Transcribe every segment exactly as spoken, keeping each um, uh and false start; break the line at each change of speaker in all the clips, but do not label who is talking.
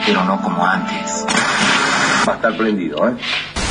pero no como antes.
Va a estar prendido, ¿eh?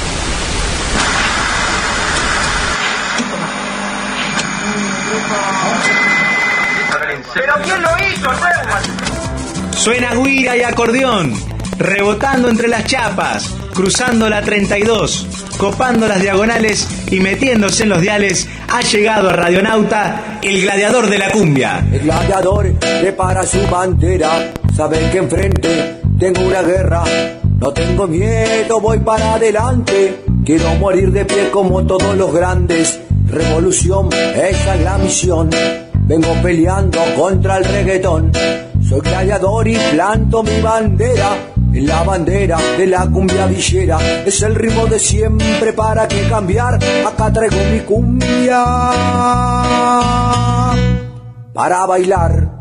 ¿Pero quién lo hizo, Neumann?
Suena guira y acordeón, rebotando entre las chapas, cruzando la treinta y dos, copando las diagonales y metiéndose en los diales. Ha llegado a Radionauta el gladiador de la cumbia.
El gladiador prepara su bandera, saben que enfrente tengo una guerra. No tengo miedo, voy para adelante, quiero morir de pie como todos los grandes. Revolución, esa es la misión. Vengo peleando contra el reggaetón. Soy gladiador y planto mi bandera. En la bandera de la cumbia villera. Es el ritmo de siempre, ¿para qué cambiar? Acá traigo mi cumbia para bailar.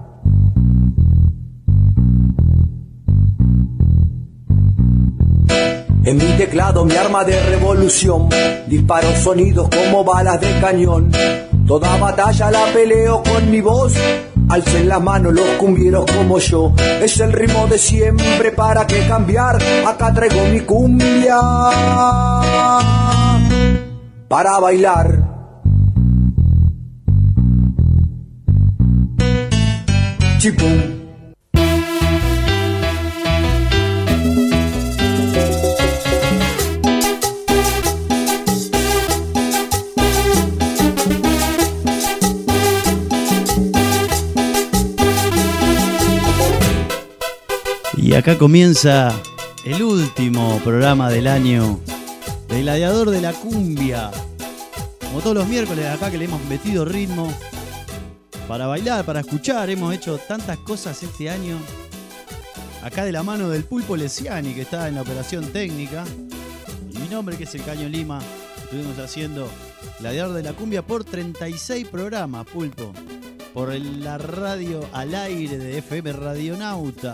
En mi teclado mi arma de revolución, disparo sonidos como balas de cañón. Toda batalla la peleo con mi voz, alcen las manos los cumbieros como yo. Es el ritmo de siempre, ¿para qué cambiar? Acá traigo mi cumbia para bailar. Chipum.
Y acá comienza el último programa del año del Gladiador de la Cumbia. Como todos los miércoles acá que le hemos metido ritmo para bailar, para escuchar. Hemos hecho tantas cosas este año. Acá de la mano del Pulpo Lesiani, que está en la operación técnica. Y mi nombre, que es el Caño Lima. Estuvimos haciendo Gladiador de la Cumbia por treinta y seis programas, Pulpo. Por la radio al aire de F M Radionauta.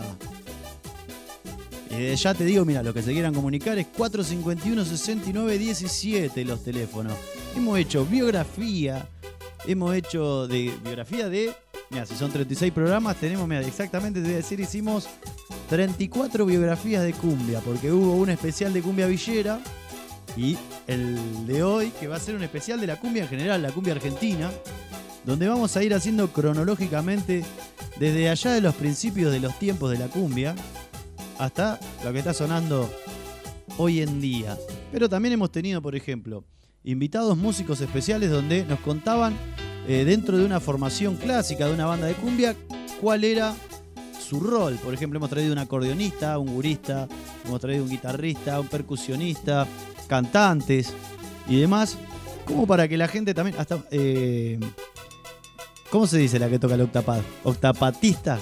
Eh, ya te digo, mira, los que se quieran comunicar es cuatro cinco uno, seis nueve uno siete los teléfonos. Hemos hecho biografía, hemos hecho de biografía de, mira, si son treinta y seis programas, tenemos, mira, exactamente te voy a decir, hicimos treinta y cuatro biografías de cumbia, porque hubo un especial de cumbia villera y el de hoy, que va a ser un especial de la cumbia en general, la cumbia argentina, donde vamos a ir haciendo cronológicamente desde allá de los principios de los tiempos de la cumbia hasta lo que está sonando hoy en día. Pero también hemos tenido, por ejemplo, invitados músicos especiales donde nos contaban eh, dentro de una formación clásica de una banda de cumbia cuál era su rol. Por ejemplo, hemos traído un acordeonista, un gurista, hemos traído un guitarrista, un percusionista, cantantes y demás, como para que la gente también hasta eh, ¿cómo se dice la que toca el octapad? ¿Octapatista?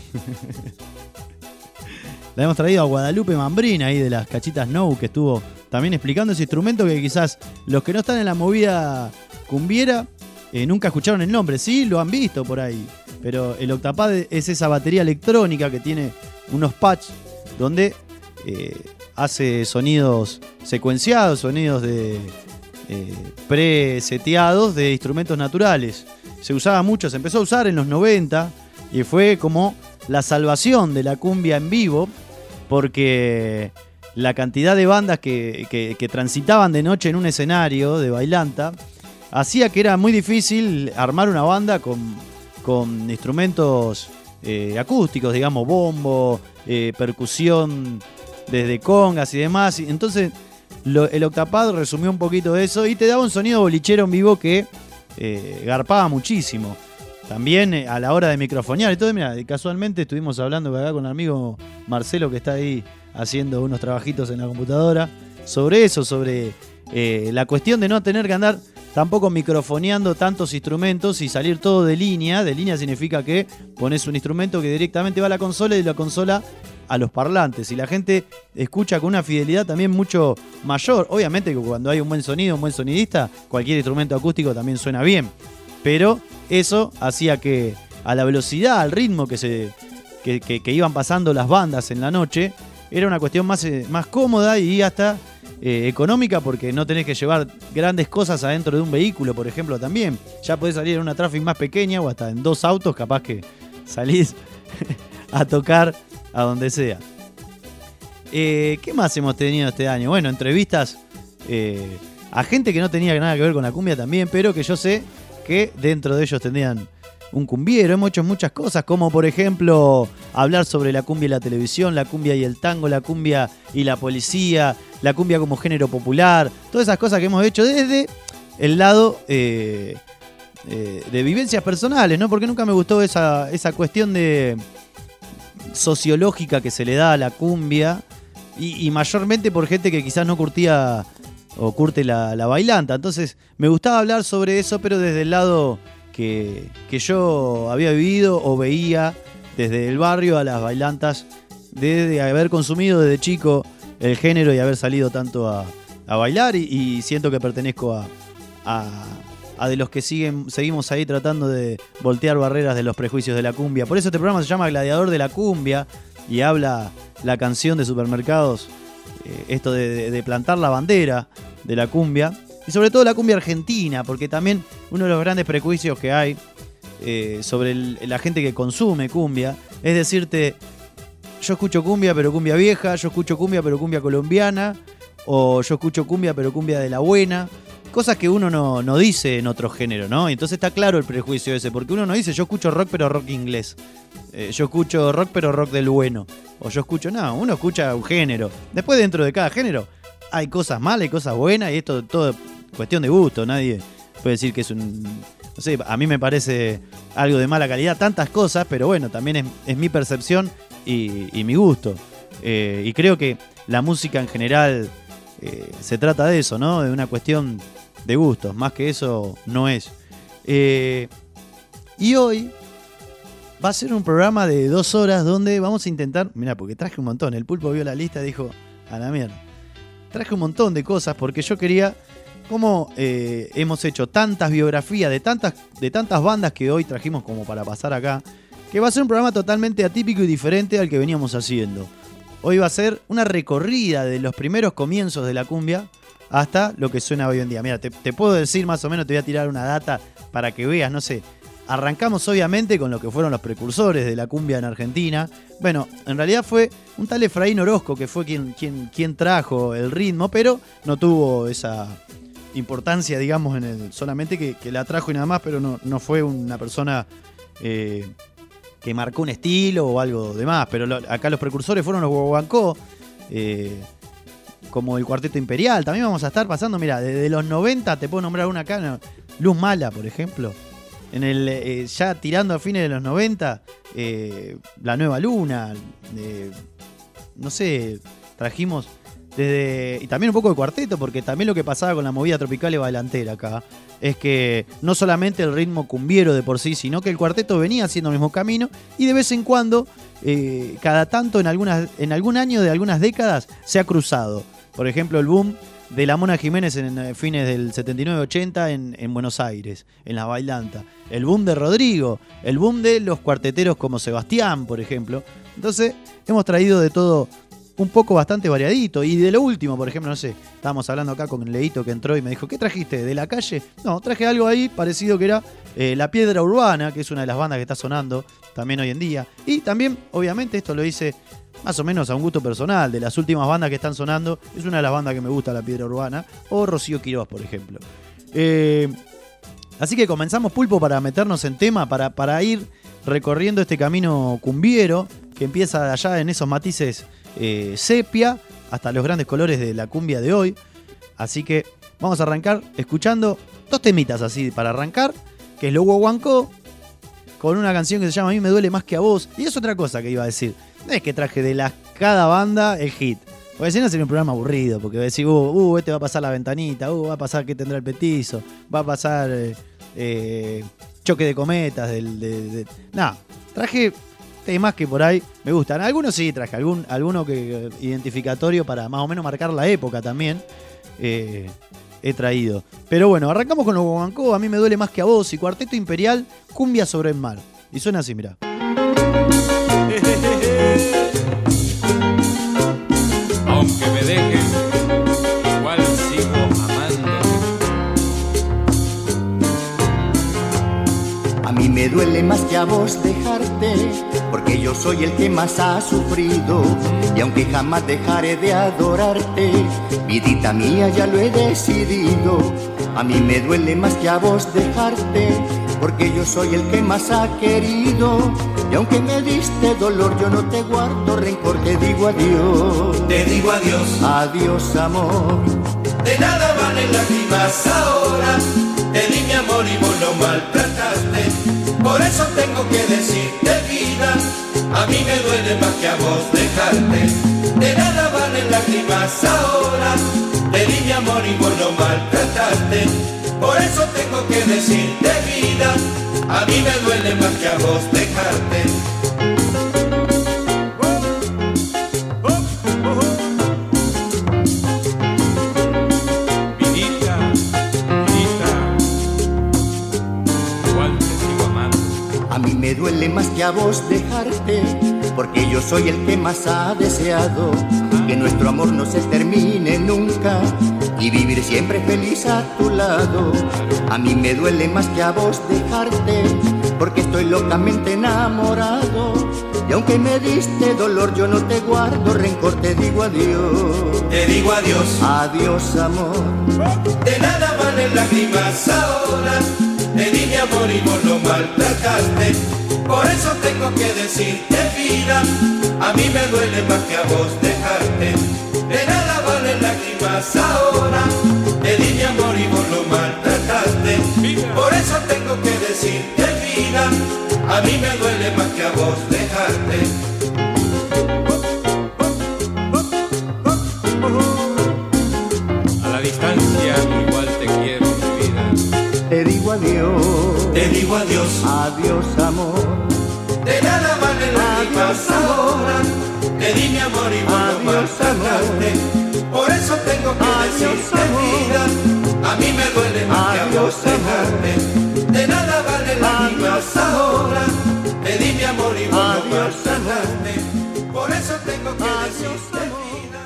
La hemos traído a Guadalupe Mambrina ahí de las Cachitas No, que estuvo también explicando ese instrumento que quizás los que no están en la movida cumbiera eh, nunca escucharon el nombre. Sí, lo han visto por ahí, pero el octapad es esa batería electrónica que tiene unos pads donde eh, hace sonidos secuenciados, sonidos de eh, preseteados de instrumentos naturales. Se usaba mucho, se empezó a usar en los noventa y fue como la salvación de la cumbia en vivo, porque la cantidad de bandas que, que, que transitaban de noche en un escenario de bailanta hacía que era muy difícil armar una banda con, con instrumentos eh, acústicos, digamos, bombo, eh, percusión desde congas y demás. Entonces lo, el octapad resumió un poquito de eso y te daba un sonido bolichero en vivo que eh, garpaba muchísimo. También a la hora de microfonear y todo, mira, casualmente estuvimos hablando acá con el amigo Marcelo, que está ahí haciendo unos trabajitos en la computadora, sobre eso, sobre eh, la cuestión de no tener que andar tampoco microfoneando tantos instrumentos y salir todo de línea. De línea significa que pones un instrumento que directamente va a la consola y la consola a los parlantes. Y la gente escucha con una fidelidad también mucho mayor. Obviamente que cuando hay un buen sonido, un buen sonidista, cualquier instrumento acústico también suena bien. Pero eso hacía que a la velocidad, al ritmo que, se, que, que, que iban pasando las bandas en la noche, era una cuestión más, más cómoda y hasta eh, económica, porque no tenés que llevar grandes cosas adentro de un vehículo, por ejemplo, también. Ya podés salir en una Traffic más pequeña o hasta en dos autos, capaz que salís a tocar a donde sea. Eh, ¿Qué más hemos tenido este año? Bueno, entrevistas eh, a gente que no tenía nada que ver con la cumbia también, pero que yo sé que dentro de ellos tenían un cumbiero. Hemos hecho muchas cosas, como por ejemplo hablar sobre la cumbia y la televisión, la cumbia y el tango, la cumbia y la policía, la cumbia como género popular, todas esas cosas que hemos hecho desde el lado eh, eh, de vivencias personales, ¿no? Porque nunca me gustó esa, esa cuestión de sociológica que se le da a la cumbia y, y mayormente por gente que quizás no curtía o curte la, la bailanta. Entonces me gustaba hablar sobre eso, pero desde el lado que, que yo había vivido o veía desde el barrio a las bailantas, desde haber consumido desde chico el género y haber salido tanto a, a bailar y, y siento que pertenezco a, a, a de los que siguen, seguimos ahí tratando de voltear barreras de los prejuicios de la cumbia. Por eso este programa se llama Gladiador de la Cumbia y habla la canción de Supermercados, eh, esto de, de, de plantar la bandera de la cumbia. Y sobre todo la cumbia argentina, porque también uno de los grandes prejuicios que hay eh, sobre el, la gente que consume cumbia es decirte, yo escucho cumbia pero cumbia vieja, yo escucho cumbia pero cumbia colombiana, o yo escucho cumbia pero cumbia de la buena, cosas que uno no, no dice en otro género, ¿no? Y entonces está claro el prejuicio ese, porque uno no dice yo escucho rock pero rock inglés, eh, yo escucho rock pero rock del bueno, o yo escucho, no, uno escucha un género. Después dentro de cada género hay cosas malas y cosas buenas y esto todo cuestión de gusto, nadie puede decir que es un... No sé, a mí me parece algo de mala calidad, tantas cosas, pero bueno, también es, es mi percepción y, y mi gusto. Eh, y creo que la música en general eh, se trata de eso, ¿no? De una cuestión de gustos, más que eso no es. Eh, y hoy va a ser un programa de dos horas donde vamos a intentar... Mirá, porque traje un montón, el Pulpo vio la lista y dijo, a la mierda. Traje un montón de cosas porque yo quería... Como eh, hemos hecho tantas biografías de tantas, de tantas bandas que hoy trajimos como para pasar acá, que va a ser un programa totalmente atípico y diferente al que veníamos haciendo. Hoy va a ser una recorrida de los primeros comienzos de la cumbia hasta lo que suena hoy en día. Mira, te, te puedo decir más o menos, te voy a tirar una data para que veas, no sé. Arrancamos obviamente con lo que fueron los precursores de la cumbia en Argentina. Bueno, en realidad fue un tal Efraín Orozco que fue quien, quien, quien trajo el ritmo, pero no tuvo esa... importancia, digamos, en el solamente que, que la trajo y nada más, pero no, no fue una persona eh, que marcó un estilo o algo demás. Pero lo, acá los precursores fueron los Guaguancó, eh, como el Cuarteto Imperial. También vamos a estar pasando, mira, desde los noventa, te puedo nombrar una acá, no, Luz Mala, por ejemplo. En el eh, ya tirando a fines de los noventa, eh, La Nueva Luna, eh, no sé, trajimos... Desde, y también un poco de cuarteto, porque también lo que pasaba con la movida tropical y bailantera acá es que no solamente el ritmo cumbiero de por sí, sino que el cuarteto venía haciendo el mismo camino y de vez en cuando, eh, cada tanto en, algunas, en algún año de algunas décadas se ha cruzado. Por ejemplo, el boom de la Mona Jiménez en fines del setenta y nueve ochenta en, en Buenos Aires, en la bailanta. El boom de Rodrigo, el boom de los cuarteteros como Sebastián, por ejemplo. Entonces, hemos traído de todo un poco bastante variadito. Y de lo último, por ejemplo, no sé, estábamos hablando acá con Leito que entró y me dijo, ¿qué trajiste? ¿De la calle? No, traje algo ahí parecido que era eh, La Piedra Urbana, que es una de las bandas que está sonando también hoy en día. Y también, obviamente, esto lo hice más o menos a un gusto personal. De las últimas bandas que están sonando, es una de las bandas que me gusta, La Piedra Urbana, o Rocío Quirós, por ejemplo. Eh, así que comenzamos, Pulpo, para meternos en tema, para, para ir recorriendo este camino cumbiero, que empieza allá en esos matices Eh, sepia hasta los grandes colores de la cumbia de hoy. Así que vamos a arrancar escuchando dos temitas así para arrancar, que es Lo Guaguancó, con una canción que se llama A mí me duele más que a vos. Y es otra cosa que iba a decir, no es que traje de las, cada banda el hit, porque si no sería un programa aburrido, porque va a decir, uh, uh, este va a pasar la ventanita, uh, va a pasar que tendrá el petizo, va a pasar eh, eh, choque de cometas del, de, de... no, traje temas que por ahí me gustan. Algunos sí traje, algún, alguno que identificatorio para más o menos marcar la época también eh, he traído. Pero bueno, arrancamos con Lo Guaguancó, A mí me duele más que a vos, y Cuarteto Imperial, Cumbia sobre el mar. Y suena así, mirá.
Aunque me dejen, igual sigo amando.
A mí me duele más que a vos dejarte, porque yo soy el que más ha sufrido, y aunque jamás dejaré de adorarte, vidita mía, ya lo he decidido. A mí me duele más que a vos dejarte, porque yo soy el que más ha querido, y aunque me diste dolor, yo no te guardo rencor, te digo adiós.
Te digo adiós.
Adiós, amor.
De nada valen lágrimas ahora, te di mi amor y vos lo maltrataste. Por eso tengo que decirte, vida, a mí me duele más que a vos dejarte. De nada valen lágrimas ahora, te di mi amor y vos lo maltrataste. Por eso tengo que decirte, vida, a mí me duele más que a vos dejarte.
Me duele más que a vos dejarte, porque yo soy el que más ha deseado que nuestro amor no se termine nunca y vivir siempre feliz a tu lado. A mí me duele más que a vos dejarte, porque estoy locamente enamorado, y aunque me diste dolor, yo no te guardo rencor, te digo adiós.
Te digo adiós.
Adiós, amor.
De nada valen lágrimas ahora, te di mi amor y vos lo maltrataste. Por eso tengo que decirte, vida, a mí me duele más que a vos dejarte. De nada valen lágrimas ahora, te di mi amor y vos lo maltrataste. Por eso tengo que decirte, vida, a mí me duele más que a vos dejarte.
A la distancia igual te quiero, mi vida.
Te digo adiós.
Te digo adiós.
Adiós, amor.
De nada valen lágrimas ahora, te di mi amor y vos lo maltrataste. Por eso tengo que decirte, vida, a mí me duele más que a vos dejarte. De nada valen lágrimas ahora, te di mi amor y vos lo maltrataste. Por eso tengo que decirte, vida.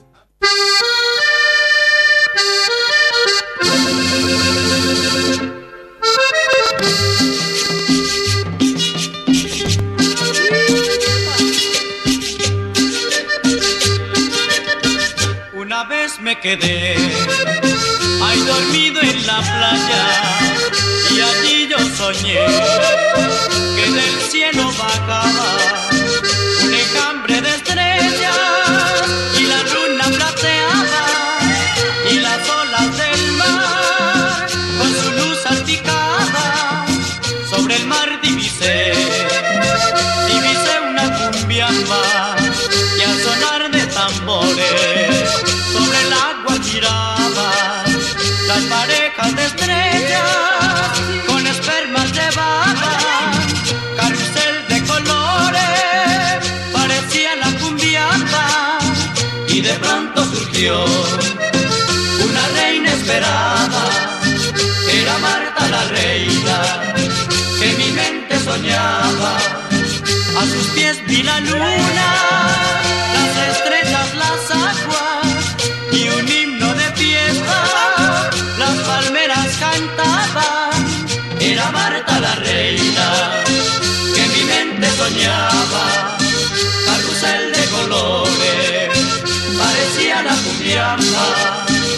Una vez me quedé ahí dormido en la playa y allí yo soñé que del cielo bajaba un enjambre de estrellas y la luna plateaba y las olas del mar con su luz salpicaba sobre el mar divisé, divisé una cumbiamba y al sonar de tambores sobre el agua giraban las parejas de estrellas con espermas llevaban carrusel de colores, parecía la cumbiamba y de pronto surgió una reina esperada, era Marta la reina que mi mente soñaba. A sus pies vi la luna, las estrellas, las aguas y un himno de fiesta, las palmeras cantaban, era Marta la reina que mi mente soñaba. Carrusel de colores, parecía la cumbiamba.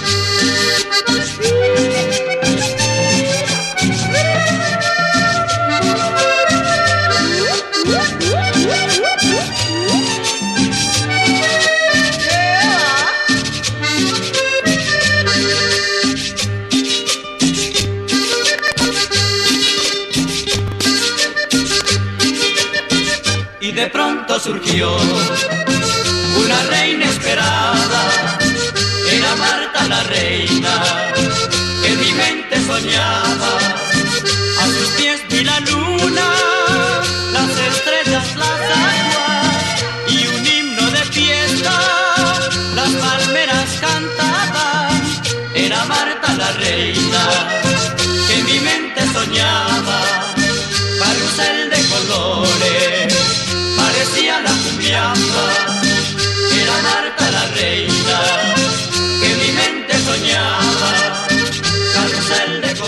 Y de pronto surgió una reina esperada, era Marta la reina que mi mente soñaba. A sus pies vi la luna, las estrellas, las aguas y un himno de fiesta, las palmeras cantaban, era Marta la reina que mi mente soñaba. Carrusel de colores, parecía la cumbiamba, era Marta la reina que mi mente soñaba. Carrusel de colores.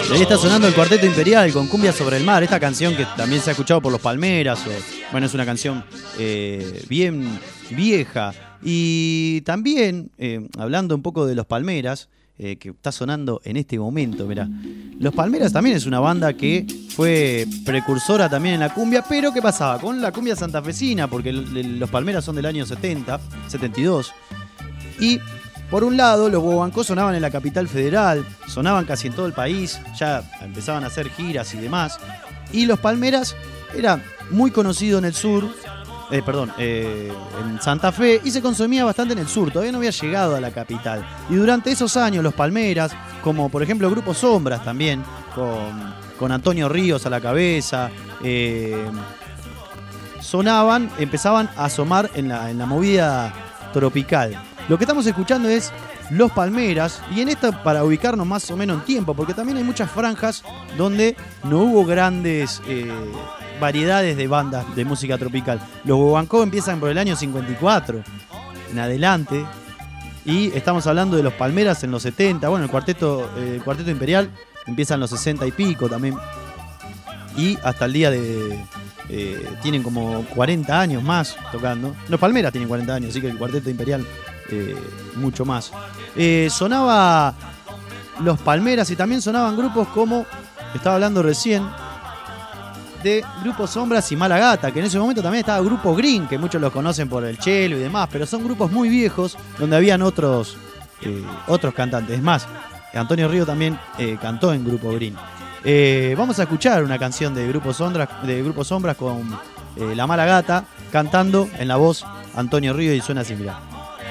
Y ahí está sonando el Cuarteto Imperial con Cumbia sobre el Mar, esta canción que también se ha escuchado por los Palmeras. O, bueno, es una canción eh, bien vieja. Y también, eh, hablando un poco de los Palmeras, eh, que está sonando en este momento, mirá. Los Palmeras también es una banda que fue precursora también en la cumbia, pero ¿qué pasaba? Con la cumbia santafesina, porque los Palmeras son del año setenta, setenta y dos. Y por un lado, los Guaguancó sonaban en la capital federal, sonaban casi en todo el país, ya empezaban a hacer giras y demás. Y los Palmeras era muy conocido en el sur, eh, perdón, eh, en Santa Fe, y se consumía bastante en el sur, todavía no había llegado a la capital. Y durante esos años, los Palmeras, como por ejemplo Grupo Sombras también, con, con Antonio Ríos a la cabeza, eh, sonaban, empezaban a asomar en la, en la movida tropical. Lo que estamos escuchando es Los Palmeras, y en esta para ubicarnos más o menos en tiempo, porque también hay muchas franjas donde no hubo grandes eh, variedades de bandas de música tropical. Los Guaguancó empiezan por el año cincuenta y cuatro en adelante, y estamos hablando de Los Palmeras en los setenta. Bueno, el Cuarteto, eh, el Cuarteto Imperial empieza en los sesenta y pico también, y hasta el día de... Eh, tienen como cuarenta años más tocando. Los Palmeras tienen cuarenta años, así que el Cuarteto Imperial eh, mucho más. Eh, sonaba Los Palmeras y también sonaban grupos como, estaba hablando recién, de Grupo Sombras y Mala Gata, que en ese momento también estaba Grupo Green, que muchos los conocen por el Chelo y demás, pero son grupos muy viejos donde habían otros, eh, otros cantantes. Es más, Antonio Río también eh, cantó en Grupo Green. Eh, vamos a escuchar una canción de Grupo Sombras, de Grupo Sombras con eh, La Mala Gata, cantando en la voz Antonio Río, y suena así, mirá.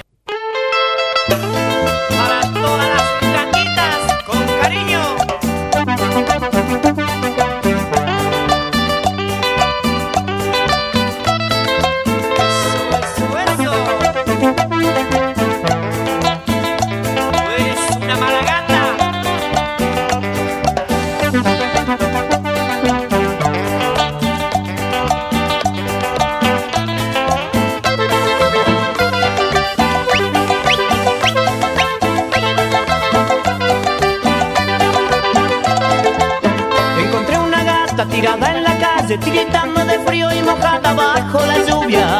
Para todas las gatitas, con cariño. Eso, eso, eso. Tú eres una mala gata. Tirada en la calle, tiritando de frío y mojada bajo la lluvia.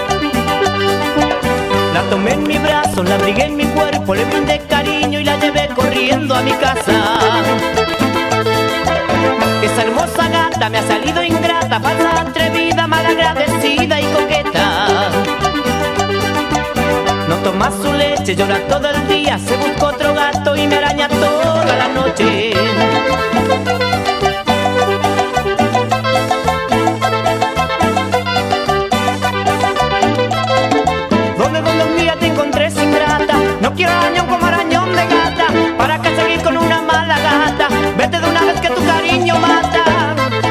La tomé en mi brazo, la abrigué en mi cuerpo, le brindé cariño y la llevé corriendo a mi casa. Esa hermosa gata me ha salido ingrata, falsa, atrevida, malagradecida y coqueta. No toma su leche, llora todo el día, se busca otro gato y me araña toda la noche. No quiero arañón como arañón de gata. ¿Para qué seguir con una mala gata? Vete de una vez que tu cariño mata.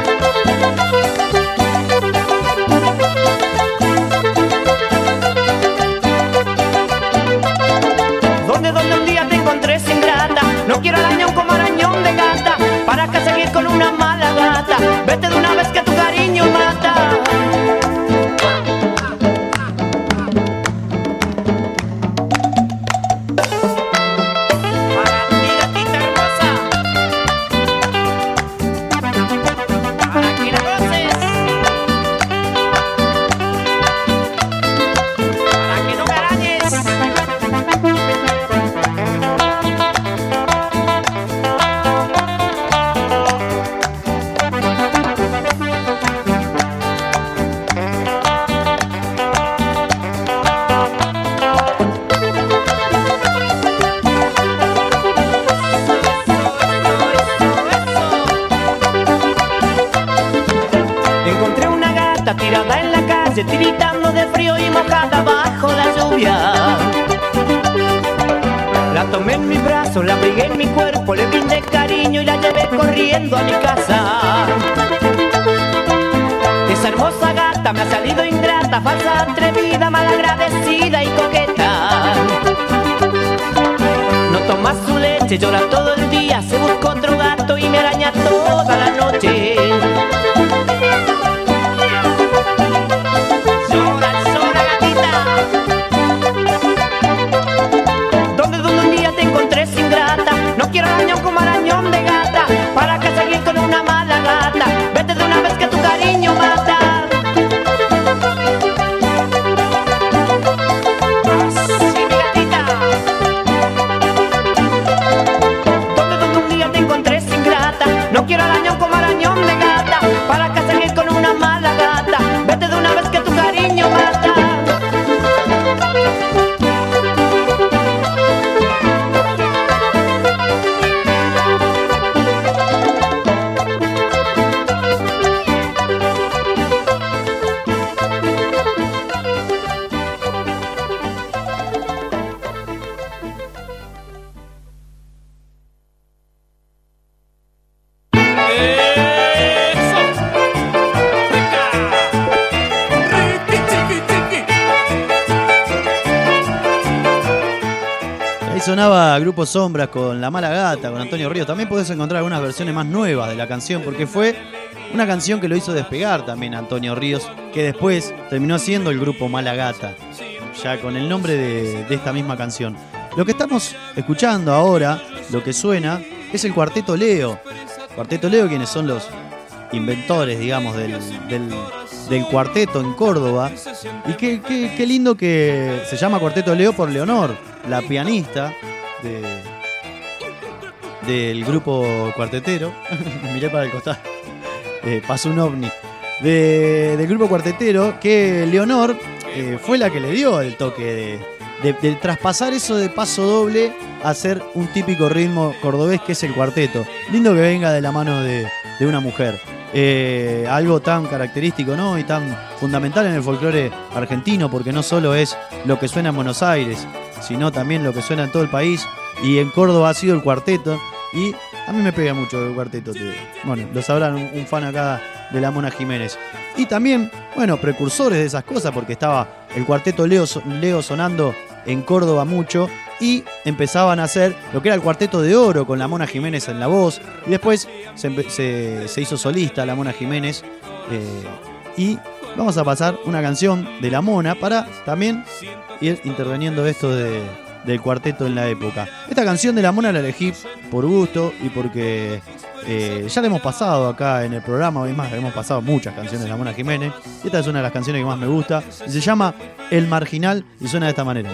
¿Dónde, dónde un día te encontré sin grata? No quiero arañón como arañón de gata. ¿Para qué seguir con una mala gata? Vete de una vez que tu cariño mata. Tirada en la calle, tiritando de frío y mojada bajo la lluvia. La tomé en mi brazo, la abrigué en mi cuerpo, le brindé cariño y la llevé corriendo a mi casa. Esa hermosa gata me ha salido ingrata, falsa, atrevida, malagradecida y coqueta. No toma su leche, llora todo el día, se busca otro gato y me araña toda la noche. ¿Dónde, dónde un día te encontré sin grata? No quiero arañón como arañón de gata.
sonaba Grupo Sombras con La Mala Gata, con Antonio Ríos. También podés encontrar algunas versiones más nuevas de la canción, porque fue una canción que lo hizo despegar también a Antonio Ríos, que después terminó siendo el grupo Mala Gata, ya con el nombre de, de esta misma canción. Lo que estamos escuchando ahora, lo que suena, es el Cuarteto Leo. Cuarteto Leo, quienes son los inventores, digamos, del, del, del cuarteto en Córdoba. Y qué, qué, qué lindo que se llama Cuarteto Leo por Leonor, la pianista de, del grupo cuartetero. Miré para el costado. Eh, pasó un ovni. De, del grupo cuartetero, que Leonor eh, fue la que le dio el toque de, de, de traspasar eso de paso doble a hacer un típico ritmo cordobés que es el cuarteto. Lindo que venga de la mano de, de una mujer. Eh, algo tan característico, ¿no? Y tan fundamental en el folclore argentino, porque no solo es lo que suena en Buenos Aires, sino también lo que suena en todo el país. Y en Córdoba ha sido el cuarteto. Y a mí me pega mucho el cuarteto. Bueno, lo sabrán, un, un fan acá de la Mona Jiménez. Y también, bueno, precursores de esas cosas, porque estaba el Cuarteto Leo, Leo sonando en Córdoba mucho. Y empezaban a hacer lo que era el Cuarteto de Oro con la Mona Jiménez en la voz. Y después se, se, se hizo solista la Mona Jiménez. Eh, y vamos a pasar una canción de la Mona para también ir interviniendo esto de, del cuarteto en la época. Esta canción de la Mona la elegí por gusto y porque eh, ya la hemos pasado acá en el programa. Hoy más hemos pasado muchas canciones de la Mona Jiménez. Y esta es una de las canciones que más me gusta. Y se llama El Marginal y suena de esta manera.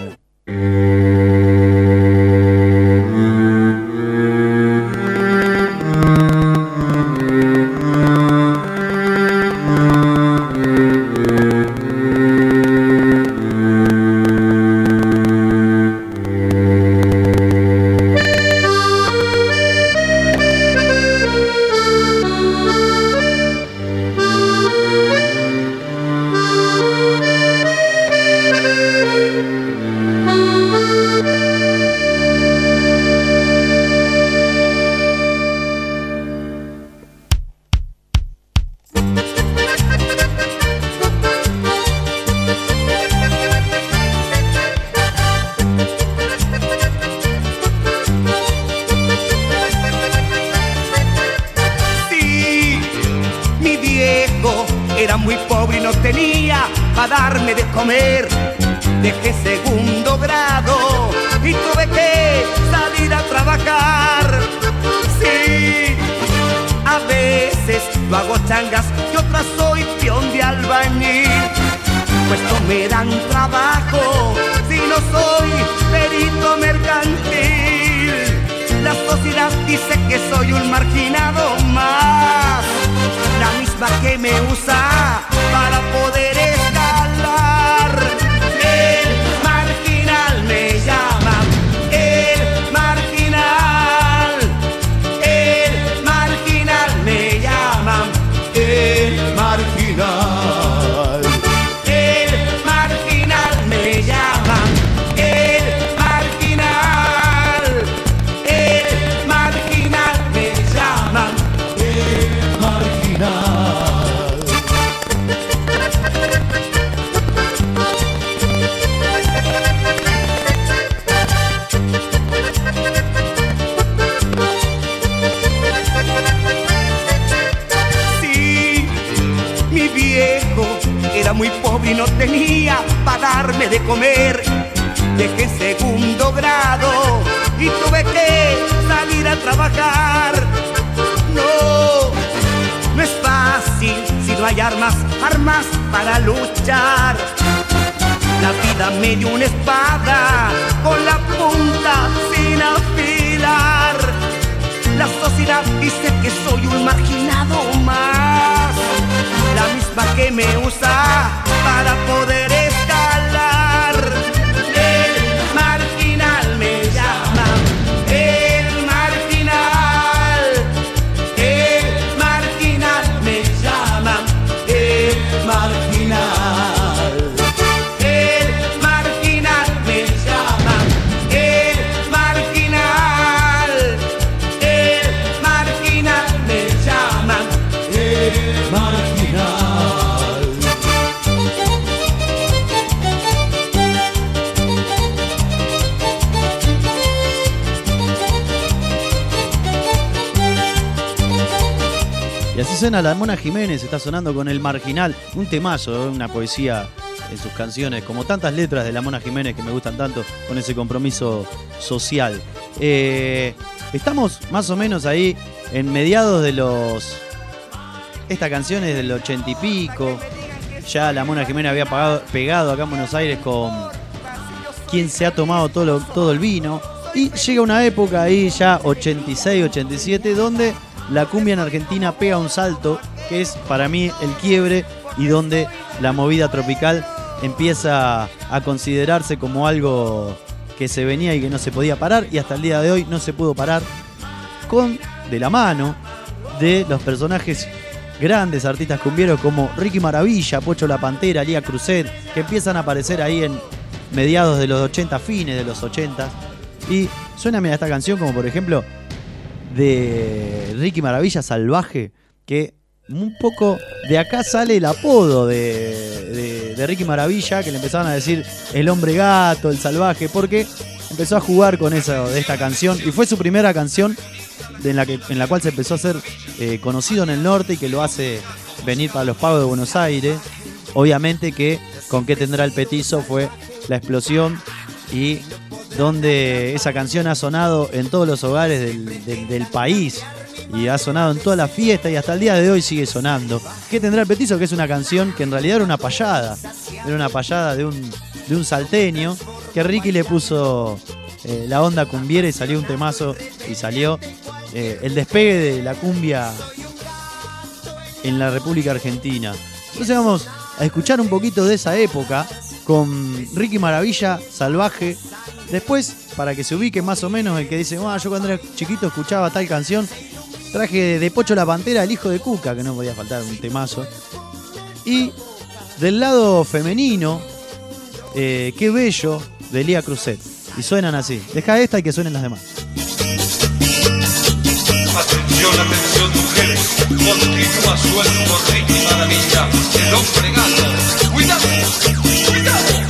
Marginal.
así suena la Mona Jiménez, está sonando con El Marginal, un temazo, una poesía en sus canciones, como tantas letras de la Mona Jiménez que me gustan tanto, con ese compromiso social. Eh, estamos más o menos ahí en mediados de los... Esta canción es del ochenta y pico, ya la Mona Jiménez había pagado, pegado acá en Buenos Aires con Quien se ha tomado todo, lo, todo el vino, y llega una época ahí ya ochenta y seis, ochenta y siete, donde la cumbia en Argentina pega un salto que es para mí el quiebre y donde la movida tropical empieza a considerarse como algo que se venía y que no se podía parar, y hasta el día de hoy no se pudo parar, con de la mano de los personajes grandes artistas cumbieros como Ricky Maravilla, Pocho la Pantera, Lía Cruzet, que empiezan a aparecer ahí en mediados de los ochenta, fines de los ochenta, y suena mira esta canción como por ejemplo de Ricky Maravilla, Salvaje, que un poco de acá sale el apodo de, de, de Ricky Maravilla, que le empezaban a decir el hombre gato, el salvaje, porque empezó a jugar con eso de esta canción, y fue su primera canción en la, que, en la cual se empezó a ser eh, conocido en el norte y que lo hace venir para los pagos de Buenos Aires. Obviamente que Con qué tendrá el petizo fue la explosión, y donde esa canción ha sonado en todos los hogares del, del, del país y ha sonado en todas las fiestas y hasta el día de hoy sigue sonando. ¿Qué tendrá el petizo? Que es una canción que en realidad era una payada, era una payada de un, de un salteño que Ricky le puso eh, la onda cumbiera y salió un temazo, y salió eh, el despegue de la cumbia en la República Argentina. Entonces vamos a escuchar un poquito de esa época con Ricky Maravilla, Salvaje. Después, para que se ubique más o menos el que dice, ah, yo cuando era chiquito escuchaba tal canción, traje de Pocho la Pantera, El hijo de Cuca, que no podía faltar, un temazo. Y del lado femenino, eh, Qué bello, de Lía Cruzet. Y suenan así. Deja esta y que suenen las demás.
Atención, atención, mujeres. Continúa suelto Ricky Maravilla, el hombre gato. Cuidado, cuidado.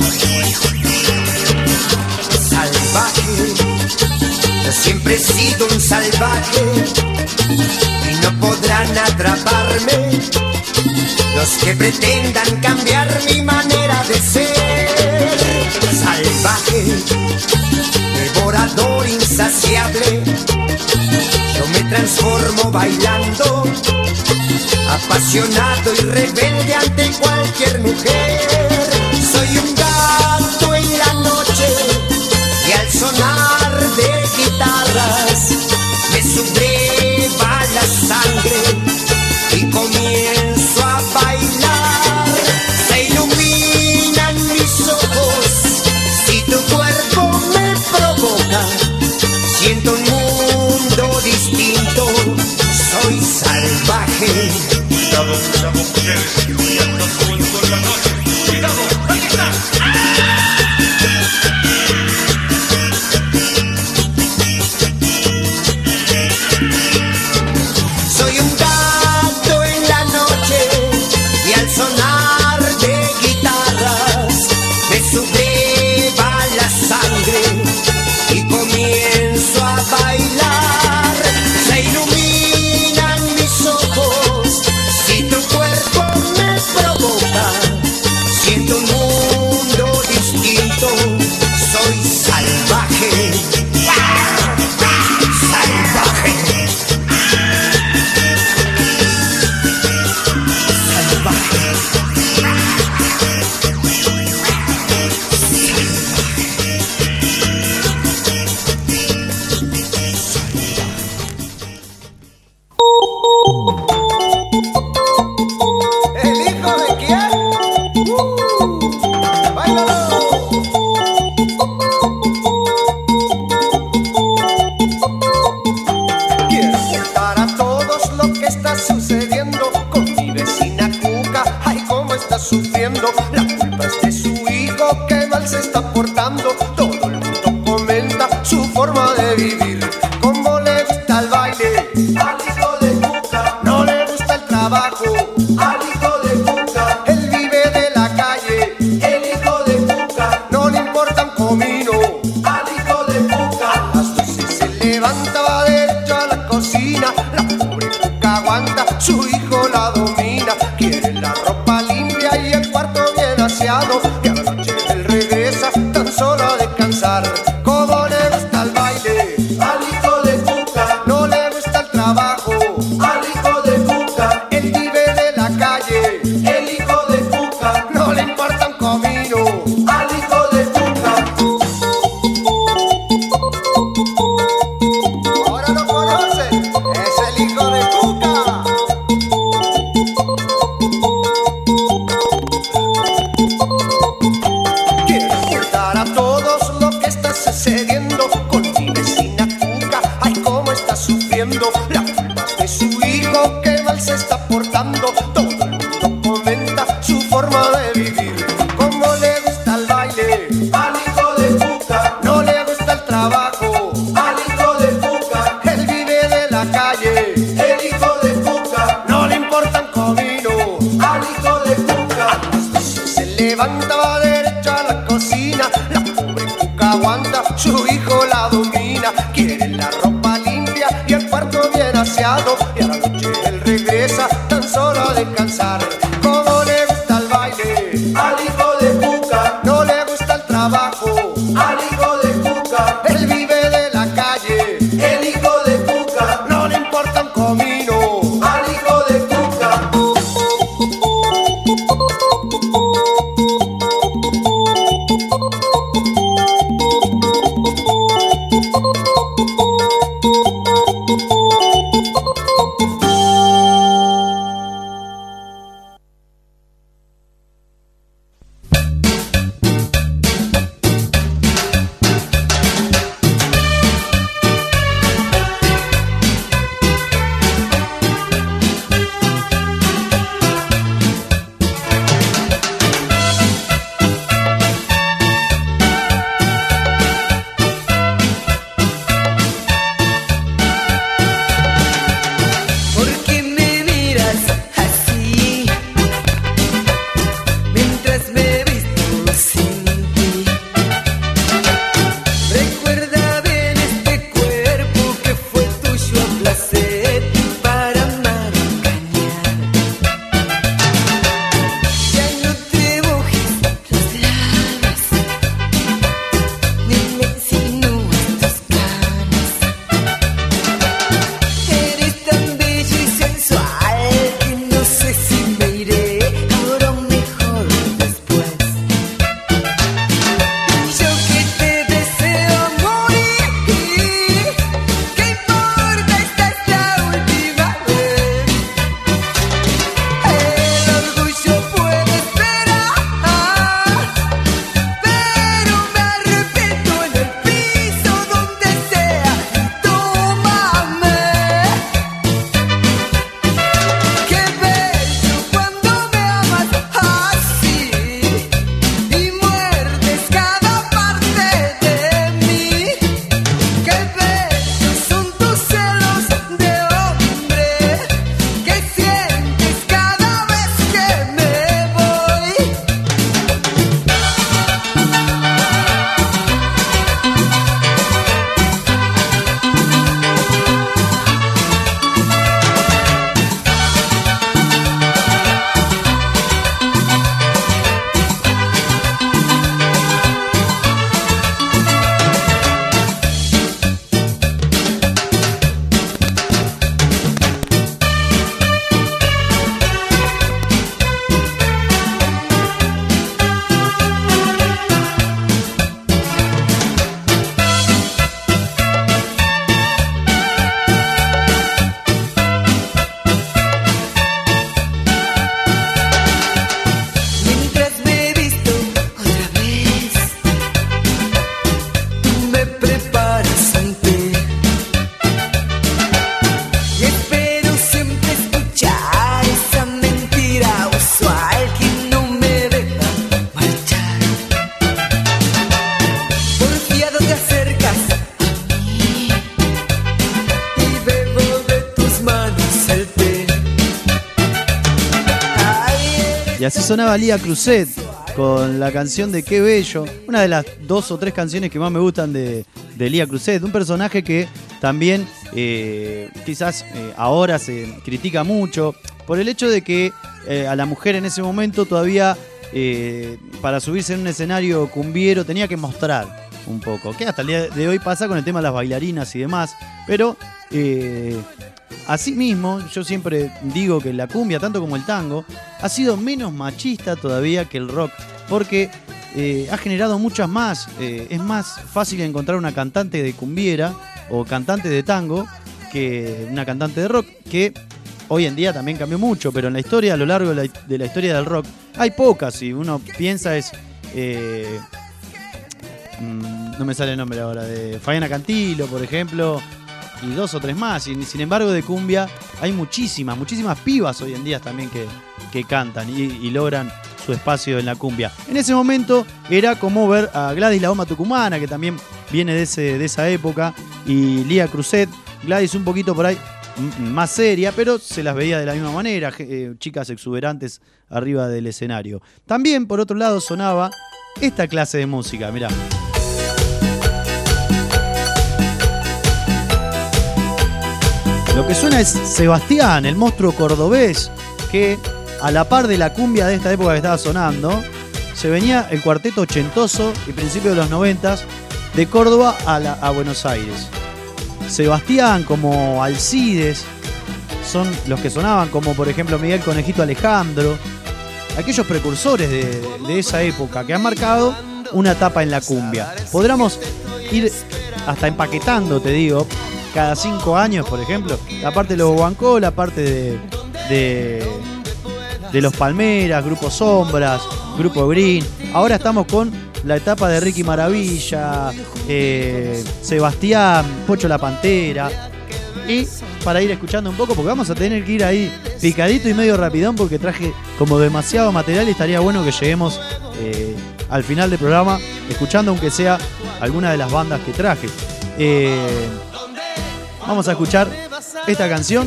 Salvaje, yo siempre he sido un salvaje y no podrán atraparme los que pretendan cambiar mi manera de ser. Salvaje, devorador insaciable, yo me transformo bailando, apasionado y rebelde ante cualquier mujer. Soy un gato en la noche y al sonar de guitarras me subleva la sangre y comienzo a bailar. Se iluminan mis ojos si tu cuerpo me provoca. Siento un mundo distinto, soy salvaje.
Cuidado, cuidado, mujeres, que anda suelto en la noche. Cuidado, aquí está.
Soy un gato en la noche y al sonar de guitarras me subleva la sangre y comienzo a bailar. Se iluminan mis ojos si tu cuerpo me provoca. Siento un mundo distinto, soy salvaje. Salvaje.
¿El hijo de quién? ¡Uh! ¡Báilalo! Quiero contar a todos lo que está sucediendo con mi vecina Cuca. Ay, cómo está sufriendo. La culpa es de su hijo, que mal se está portando. Todo el mundo comenta su forma de vivir. Cómo le gusta el baile al hijo de Cuca. No le gusta el trabajo al hijo de Cuca. Él vive de la calle, el hijo de Cuca. No le importa un comino al hijo de Cuca. A las doce se levanta, va derecho a la cocina. La pobre Cuca aguanta, su hijo gozar. Como le gusta el baile al hijo de Cuca, no le gusta el trabajo al hijo de Cuca. Él vive de la calle, el hijo de Cuca, no le importa un comino al hijo de Cuca. Ahora lo conoce, es el hijo de Cuca. Quiero contar a todos lo que está sucediendo con mi vecina Cuca. Ay, cómo está sufriendo, la culpa es de su hijo que mal se está portando. Todo el mundo comenta su forma de vivir. Como le gusta el baile al hijo de Cuca, no le gusta el trabajo al hijo de Cuca. Él vive de la calle, el hijo de Cuca, no le importa un comino al hijo de Cuca. A las doce se levanta, va derecho a la cocina. La pobre Cuca aguanta, su hijo la domina. Quiere la ropa limpia y el cuarto bien aseado, y a la noche él regresa tan solo a descansar. Como le gusta el baile al hijo de Cuca, no le gusta el trabajo al hijo de Cuca. Él vive de la calle, el hijo de Cuca, no le importa un comino al hijo de Cuca.
Y así sonaba Lía Cruzet con la canción de Qué Bello, una de las dos o tres canciones que más me gustan de, de Lía Cruzet, un personaje que también eh, quizás eh, ahora se critica mucho por el hecho de que eh, a la mujer en ese momento todavía eh, para subirse en un escenario cumbiero tenía que mostrar, un poco. Que hasta el día de hoy pasa con el tema de las bailarinas y demás. Pero eh, asimismo, yo siempre digo que la cumbia, tanto como el tango, ha sido menos machista todavía que el rock. Porque eh, ha generado muchas más. Eh, es más fácil encontrar una cantante de cumbiera o cantante de tango que una cantante de rock, que hoy en día también cambió mucho, pero en la historia, a lo largo de la, de la historia del rock, hay pocas. Si uno piensa es... Eh, mmm, no me sale el nombre ahora, de Fabiana Cantilo, por ejemplo, y dos o tres más. Y sin embargo, de cumbia hay muchísimas, muchísimas pibas hoy en día también que, que cantan y, y logran su espacio en la cumbia. En ese momento era como ver a Gladys la Bomba Tucumana, que también viene de, ese, de esa época, y Lía Cruzet. Gladys un poquito por ahí más seria, pero se las veía de la misma manera, eh, chicas exuberantes arriba del escenario. También, por otro lado, sonaba esta clase de música, mirá. Lo que suena es Sebastián, el monstruo cordobés, que a la par de la cumbia de esta época que estaba sonando, se venía el cuarteto ochentoso y principios de los noventas de Córdoba a, la, a Buenos Aires. Sebastián, como Alcides, son los que sonaban, como por ejemplo Miguel Conejito Alejandro, aquellos precursores de, de esa época que han marcado una etapa en la cumbia. Podríamos ir hasta empaquetando, te digo, cada cinco años, por ejemplo, la parte de los Guancó, la parte de, de, de los Palmeras, Grupo Sombras, Grupo Green. Ahora estamos con la etapa de Ricky Maravilla, eh, Sebastián, Pocho la Pantera. Y para ir escuchando un poco, porque vamos a tener que ir ahí picadito y medio rapidón, porque traje como demasiado material y estaría bueno que lleguemos eh, al final del programa escuchando aunque sea alguna de las bandas que traje. Eh, vamos a escuchar esta canción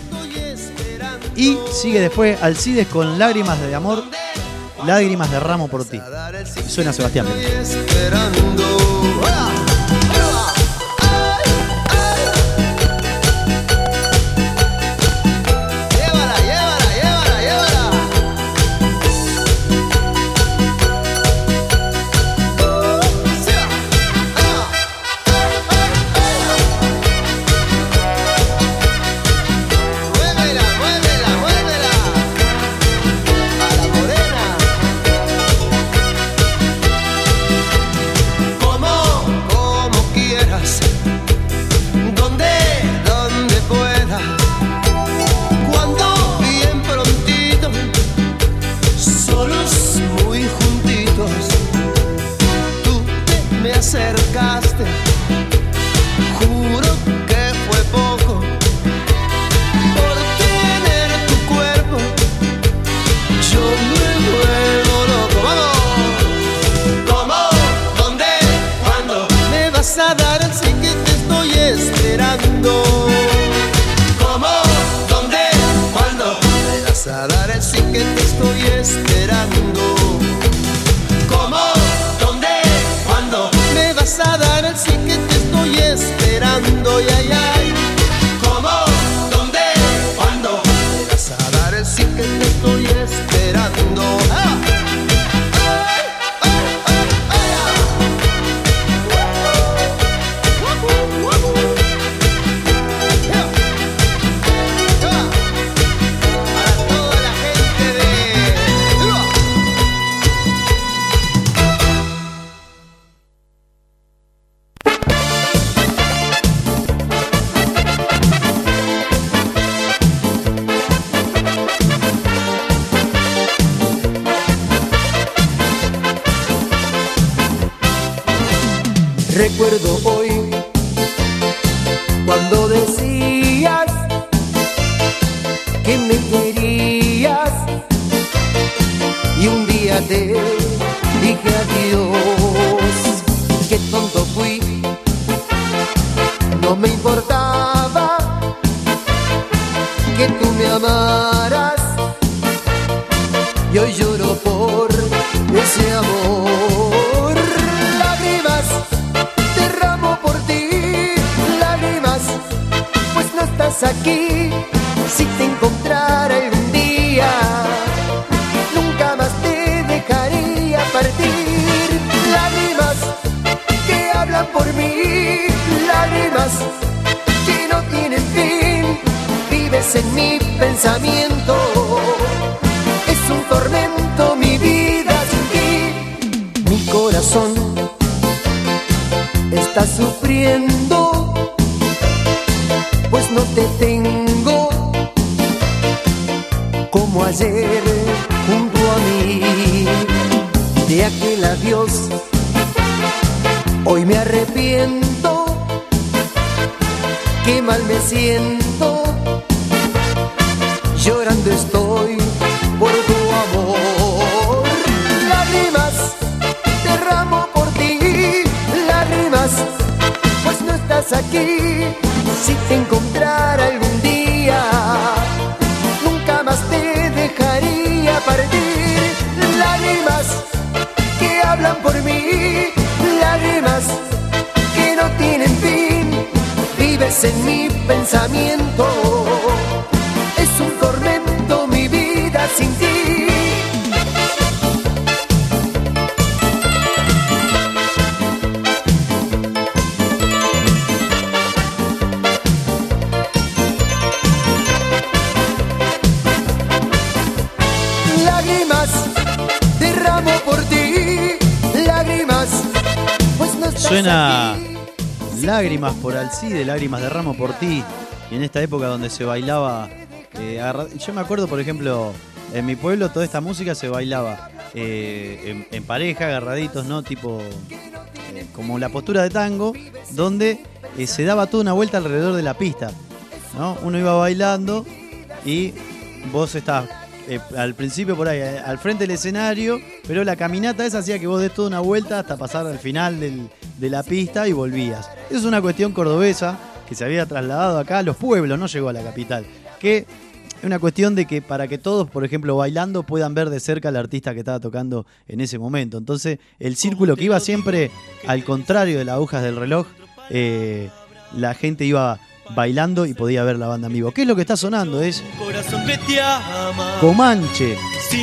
y sigue después Alcides con Lágrimas de Amor, Lágrimas derramo por ti. Suena Sebastián.
Acercaste, juro que fue poco por tener tu cuerpo. Yo me vuelvo loco. ¡Vamos! ¿Cómo? ¿Dónde? ¿Cuándo? Me vas a dar el sí que te estoy esperando. ¿Cómo? ¿Dónde? ¿Cuándo? Me vas a dar el sí que te estoy esperando. ¿Cómo? Vas a dar el sí que te estoy esperando, ya, ya. ¿Cómo? ¿Dónde? ¿Cuándo? Me vas a dar el sí que te estoy esperando. ¡Ah! ¡Ay! ¡Ay! ¡Ay! ¡Ay! Para toda la gente de...
Recuerdo hoy cuando decías que me querías y un día te dije adiós. Qué tonto fui, no me importaba que tú me amaras y hoy lloro por ese amor. Lágrimas derramo por ti, lágrimas, pues no estás aquí. Si te encontrara algún día, nunca más te dejaría partir. Lágrimas que
pensamiento. Es un tormento mi vida sin ti. Mi corazón está sufriendo, pues no te tengo como ayer junto a mí. De aquel adiós hoy me arrepiento, qué mal me siento, llorando estoy por tu amor. Lágrimas derramo por ti, lágrimas, pues no estás aquí. Si te encontrara algún día, nunca más te dejaría partir. Lágrimas que hablan por mí, lágrimas que no tienen fin. Vives en mi pensamiento, es un tormento mi vida sin ti.
Suena Lágrimas por Alcide, Lágrimas derramo por ti. Y en esta época donde se bailaba, eh, agarra... yo me acuerdo, por ejemplo, en mi pueblo toda esta música se bailaba eh, en, en pareja, agarraditos, ¿no? Tipo, eh, como la postura de tango, donde eh, se daba toda una vuelta alrededor de la pista, ¿no? Uno iba bailando y vos estabas Eh, al principio por ahí, eh, al frente del escenario, pero la caminata esa hacía que vos des toda una vuelta hasta pasar al final del, de la pista y volvías. Eso es una cuestión cordobesa que se había trasladado acá a los pueblos, no llegó a la capital. Que es una cuestión de que para que todos, por ejemplo, bailando, puedan ver de cerca al artista que estaba tocando en ese momento. Entonces, el círculo que iba siempre al contrario de las agujas del reloj, eh, la gente iba bailando y podía ver la banda en vivo. ¿Qué es lo que está sonando? Es Comanche.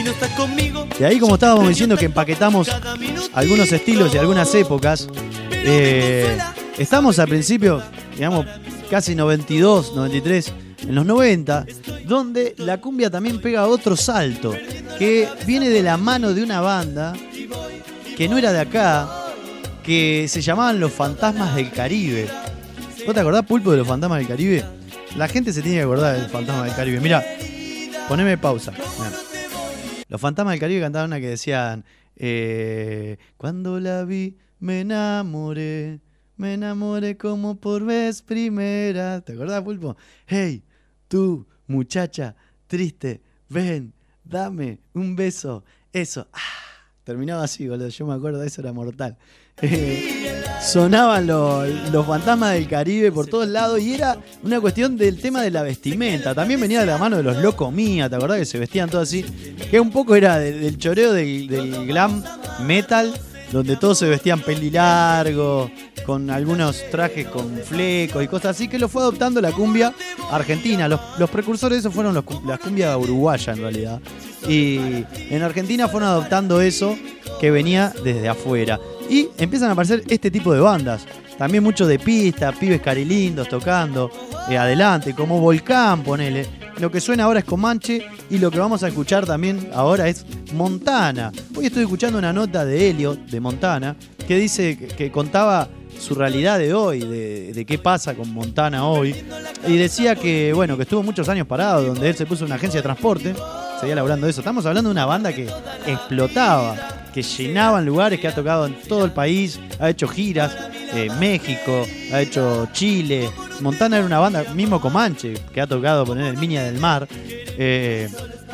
Y ahí, como estábamos diciendo que empaquetamos algunos estilos y algunas épocas, eh, estamos al principio, digamos, casi noventa y dos, noventa y tres, en los noventa, donde la cumbia también pega otro salto, que viene de la mano de una banda que no era de acá, que se llamaban Los Fantasmas del Caribe. ¿Vos te acordás, Pulpo, de Los Fantasmas del Caribe? La gente se tiene que acordar del Fantasma del Caribe. Mirá, poneme pausa. Mirá. Los Fantasmas del Caribe cantaban una que decían eh, cuando la vi me enamoré, me enamoré como por vez primera. ¿Te acordás, Pulpo? Hey, tú, muchacha, triste, ven, dame un beso. Eso. Ah, terminaba así, boludo. Yo me acuerdo de eso, era mortal. Eh, sonaban los, los Fantasmas del Caribe por todos lados y era una cuestión del tema de la vestimenta. También venía de la mano de los Loco Mía, ¿te acordás que se vestían todos así? Que un poco era del, del choreo del, del glam metal, donde todos se vestían pelilargo, con algunos trajes con flecos y cosas así, que lo fue adoptando la cumbia argentina. Los, los precursores de eso fueron los, la cumbia uruguaya en realidad. Y en Argentina fueron adoptando eso que venía desde afuera. Y empiezan a aparecer este tipo de bandas. También mucho de pista, pibes carilindos tocando eh, adelante, como Volcán, ponele. Lo que suena ahora es Comanche y lo que vamos a escuchar también ahora es Montana. Hoy estoy escuchando una nota de Elliot, de Montana, que dice que, que contaba su realidad de hoy, de, de qué pasa con Montana hoy. Y decía que, bueno, que estuvo muchos años parado, donde él se puso en una agencia de transporte, seguía laburando de eso. Estamos hablando de una banda que explotaba, que llenaban lugares, que ha tocado en todo el país, ha hecho giras, eh, México, ha hecho Chile. Montana era una banda, mismo Comanche, que ha tocado poner el Viña del Mar. Eh,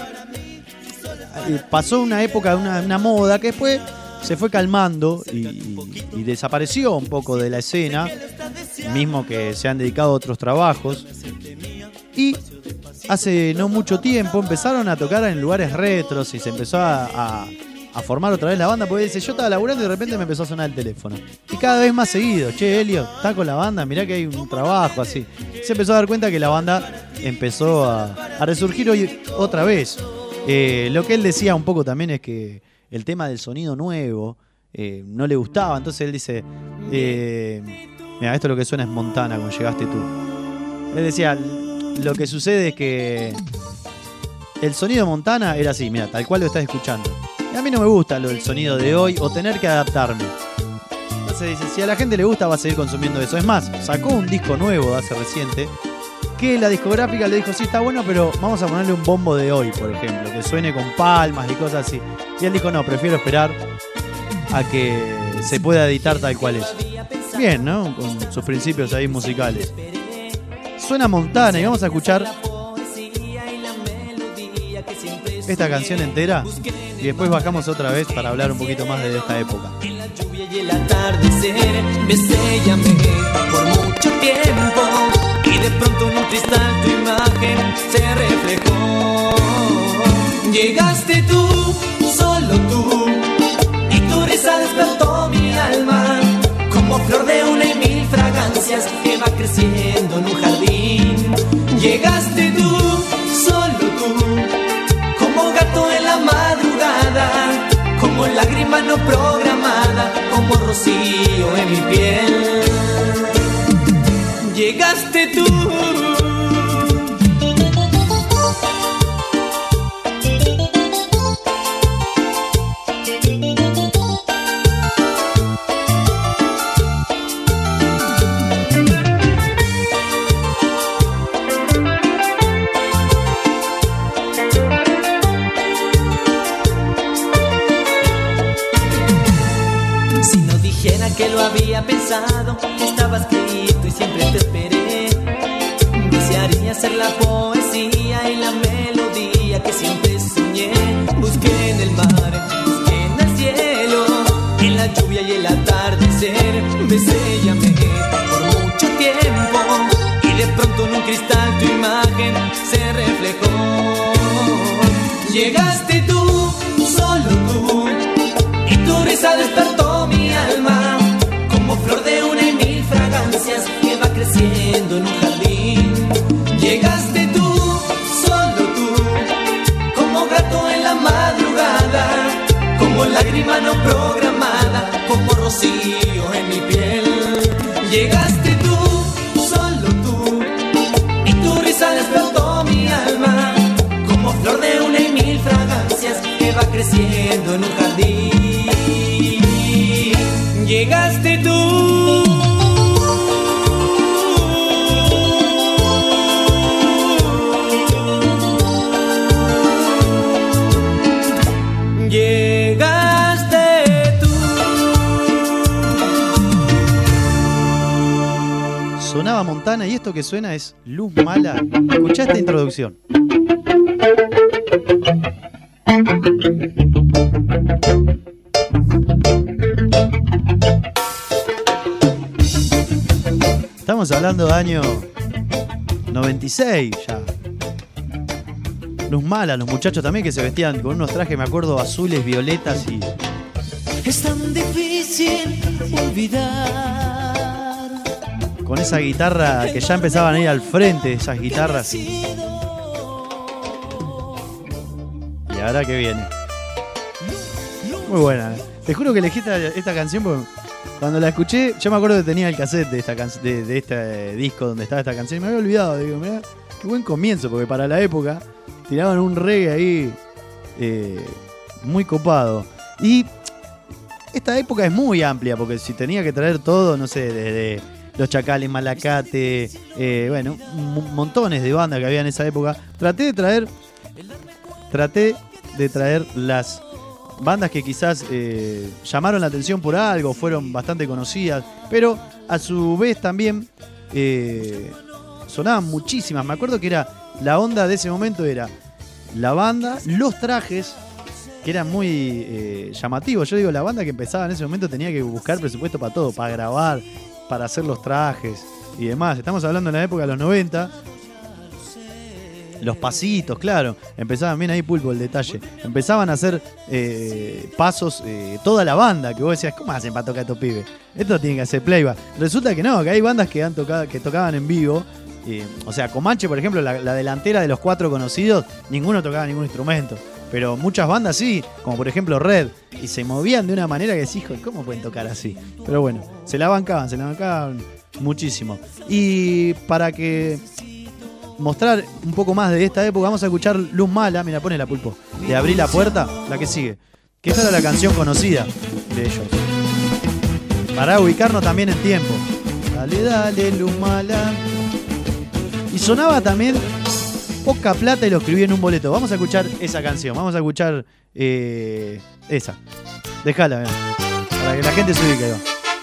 pasó una época, una, una moda que después se fue calmando y, y, y desapareció un poco de la escena, mismo que se han dedicado a otros trabajos. Y hace no mucho tiempo empezaron a tocar en lugares retros y se empezó a, a, a formar otra vez la banda, porque dice, yo estaba laburando y de repente me empezó a sonar el teléfono. Y cada vez más seguido, che, Elio, está con la banda, mirá que hay un trabajo así. Se empezó a dar cuenta que la banda empezó a, a resurgir hoy otra vez. Eh, lo que él decía un poco también es que el tema del sonido nuevo eh, no le gustaba, entonces él dice, eh, mira, esto lo que suena es Montana, cuando llegaste tú. Él decía, lo que sucede es que el sonido Montana era así, mira, tal cual lo estás escuchando. Y a mí no me gusta lo del sonido de hoy o tener que adaptarme. Entonces dice, si a la gente le gusta va a seguir consumiendo eso. Es más, sacó un disco nuevo de hace reciente que la discográfica le dijo, sí, está bueno, pero vamos a ponerle un bombo de hoy, por ejemplo, que suene con palmas y cosas así. Y él dijo, no, prefiero esperar a que se pueda editar tal cual es. Bien, ¿no? Con sus principios ahí musicales. Suena Montana y vamos a escuchar esta canción entera y después bajamos otra vez para hablar un poquito más de esta época.
En la lluvia y el atardecer besé y amé por mucho tiempo y de pronto en un cristal tu imagen se reflejó. Llegaste tú, solo tú, y tu risa despertó mi alma como flor de una y mil fragancias que va creciendo en un jardín. Llegaste tú, solo tú, como gato en la madrugada, como lágrima no programada, como rocío en mi piel. Llegaste tú. Que lo había pensado, que estaba escrito y siempre te esperé. Desearía ser la poesía y la melodía que siempre soñé. Busqué en el mar, busqué en el cielo, en la lluvia y el atardecer. Besé y amé por mucho tiempo y de pronto en un cristal tu imagen se reflejó. Llegaste tú, solo tú, y tu risa despertó mi alma como flor de una y mil fragancias que va creciendo en un jardín. Llegaste tú, solo tú, como gato en la madrugada, como lágrima no programada, como rocío en mi piel. Llegaste tú, solo tú, y tu risa despertó mi alma como flor de una y mil fragancias que va creciendo en un jardín. Llegaste tú. Llegaste tú.
Sonaba Montana y esto que suena es Luz Mala. Escuchá esta introducción. Estamos hablando de año noventa y seis ya. Luz Mala, los muchachos también que se vestían con unos trajes, me acuerdo, azules, violetas y...
Es tan difícil olvidar.
Con esa guitarra que ya empezaban a ir al frente, esas guitarras. Y ahora que viene. Muy buena. Te juro que elegí esta, esta canción porque cuando la escuché, yo me acuerdo que tenía el cassette de, esta can- de, de este disco donde estaba esta canción y me había olvidado. Digo, mirá, qué buen comienzo, porque para la época tiraban un reggae ahí eh, muy copado. Y esta época es muy amplia, porque si tenía que traer todo, no sé, desde Los Chacales, Malacate, eh, bueno, m- montones de bandas que había en esa época. Traté de traer, traté de traer las bandas que quizás eh, llamaron la atención por algo, fueron bastante conocidas, pero a su vez también eh, sonaban muchísimas. Me acuerdo que era la onda de ese momento, era la banda, los trajes, que eran muy eh, llamativos. Yo digo, la banda que empezaba en ese momento tenía que buscar presupuesto para todo, para grabar, para hacer los trajes y demás. Estamos hablando de la época de los noventa. Los pasitos, claro. Empezaban bien ahí, Pulpo, el detalle. Empezaban a hacer eh, pasos eh, toda la banda, que vos decías, ¿cómo hacen para tocar estos pibes? Esto tiene que hacer playback. Resulta que no, que hay bandas que, han tocado, que tocaban en vivo. Eh, o sea, Comanche, por ejemplo, la, la delantera de los cuatro conocidos, ninguno tocaba ningún instrumento. Pero muchas bandas sí, como por ejemplo Red, y se movían de una manera que decís, hijo, ¿cómo pueden tocar así? Pero bueno, se la bancaban, se la bancaban muchísimo. Y para que mostrar un poco más de esta época, vamos a escuchar Luz Mala, mira, pone la Pulpo, de Abrí la Puerta, la que sigue. Que esta era la canción conocida de ellos. Para ubicarnos también en tiempo. Dale, dale, Luz Mala. Y sonaba también Poca Plata y lo escribí en un boleto. Vamos a escuchar esa canción, vamos a escuchar eh, esa. Déjala, ven, para que la gente se ubique.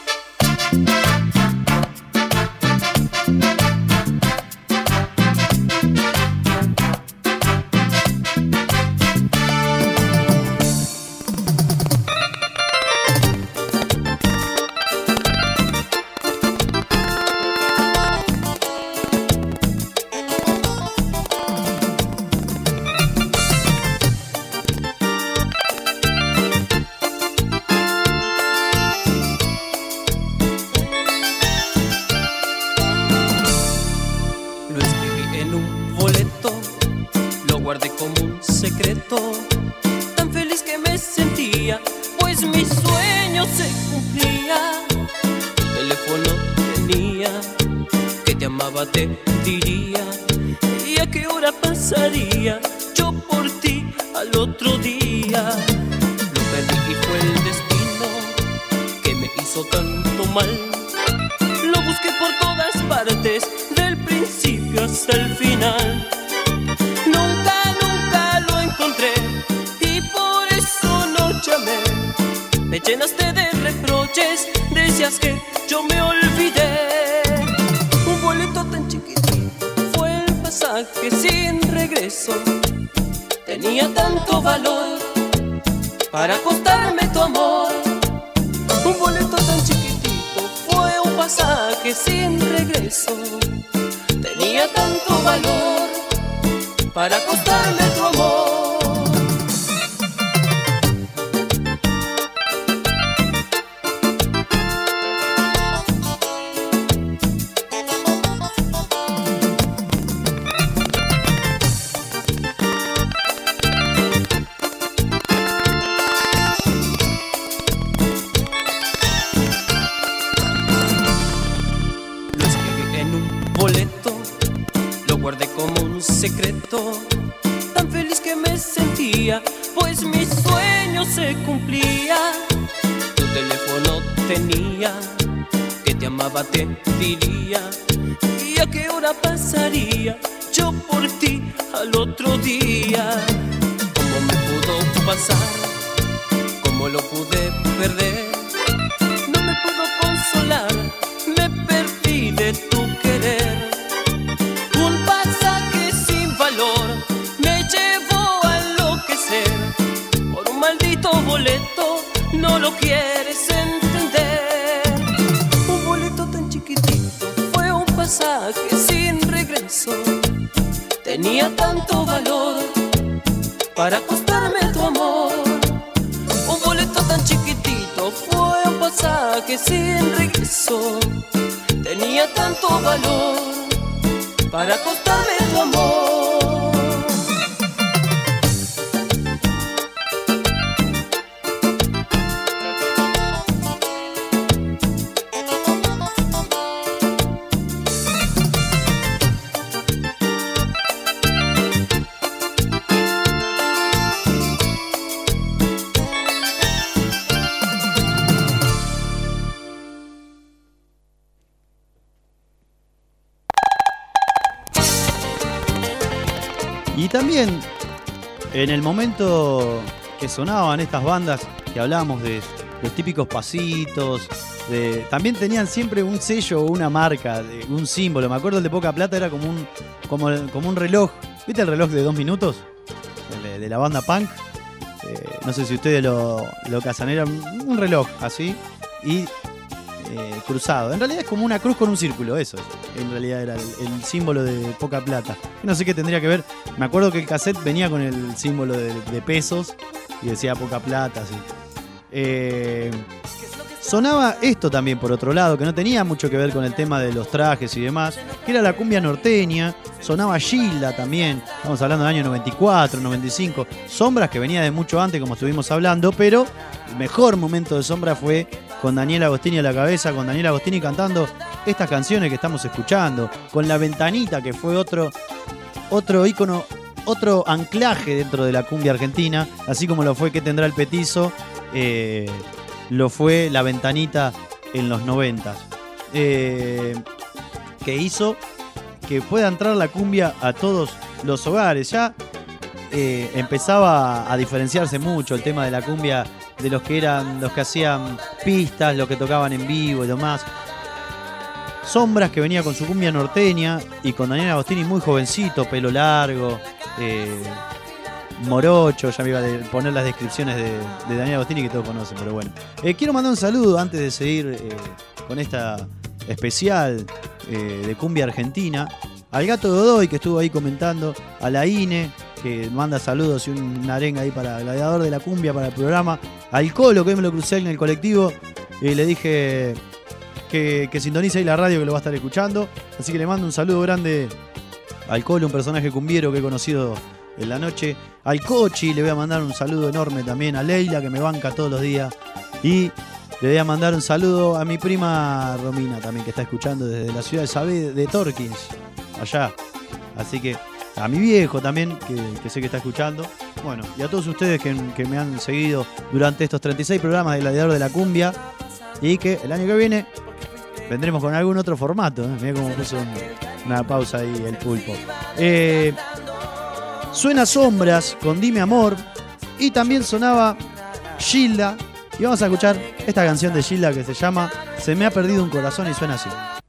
Y también, en el momento que sonaban estas bandas, que hablábamos de los típicos pasitos, de, también tenían siempre un sello o una marca, de, un símbolo. Me acuerdo el de Poca Plata era como un, como, como un reloj. ¿Viste el reloj de dos minutos? El de, de la banda punk. Eh, no sé si ustedes lo, lo cazan. Era un, un reloj así y eh, cruzado. En realidad es como una cruz con un círculo, eso. En realidad era el, el símbolo de Poca Plata. No sé qué tendría que ver. Me acuerdo que el cassette venía con el símbolo de, de pesos y decía Poca Plata, así. Eh, sonaba esto también, por otro lado, que no tenía mucho que ver con el tema de los trajes y demás, que era la cumbia norteña. Sonaba Gilda también. Estamos hablando del año noventa y cuatro, noventa y cinco. Sombras, que venía de mucho antes, como estuvimos hablando, pero el mejor momento de Sombra fue con Daniel Agostini a la cabeza, con Daniel Agostini cantando estas canciones que estamos escuchando, con La Ventanita, que fue otro otro ícono, otro anclaje dentro de la cumbia argentina, así como lo fue Que Tendrá el Petizo, eh, lo fue La Ventanita en los noventas, eh, que hizo que pueda entrar la cumbia a todos los hogares. Ya eh, empezaba a diferenciarse mucho el tema de la cumbia de los que eran los que hacían pistas, los que tocaban en vivo y demás. Sombras, que venía con su cumbia norteña y con Daniel Agostini muy jovencito, pelo largo, eh, morocho, ya me iba a poner las descripciones de, de Daniel Agostini que todos conocen, pero bueno. Eh, quiero mandar un saludo antes de seguir eh, con esta especial eh, de cumbia argentina, al Gato Godoy, que estuvo ahí comentando, a la Ine, que manda saludos y una arenga ahí para el gladiador de la cumbia, para el programa, al Colo, que hoy me lo crucé en el colectivo y le dije que, que sintonice ahí la radio, que lo va a estar escuchando, así que le mando un saludo grande al Colo, un personaje cumbiero que he conocido en la noche, al Cochi le voy a mandar un saludo enorme también, a Leila, que me banca todos los días, y le voy a mandar un saludo a mi prima Romina también, que está escuchando desde la ciudad de Sabé, de Torkins, allá. Así que a mi viejo también, que, que sé que está escuchando. Bueno, y a todos ustedes que, que me han seguido durante estos treinta y seis programas de Gladiador de la Cumbia, y que el año que viene vendremos con algún otro formato, ¿eh? Mirá cómo puso un, una pausa ahí el pulpo. Eh, suena Sombras con Dime Amor, y también sonaba Gilda. Y vamos a escuchar esta canción de Gilda que se llama Se me ha perdido un corazón, y suena así.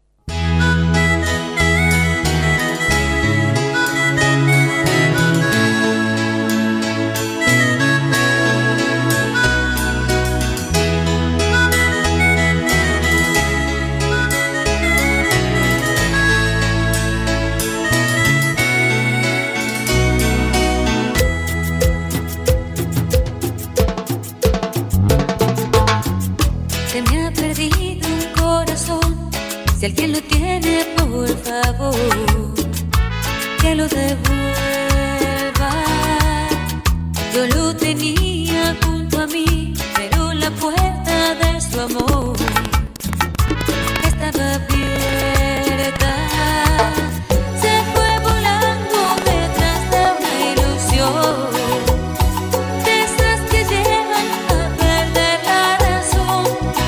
Si alguien lo tiene, por favor, que lo devuelva. Yo lo tenía junto a mí, pero la puerta de su amor estaba abierta. Se fue volando detrás de una ilusión, de esas que llevan a perder la razón.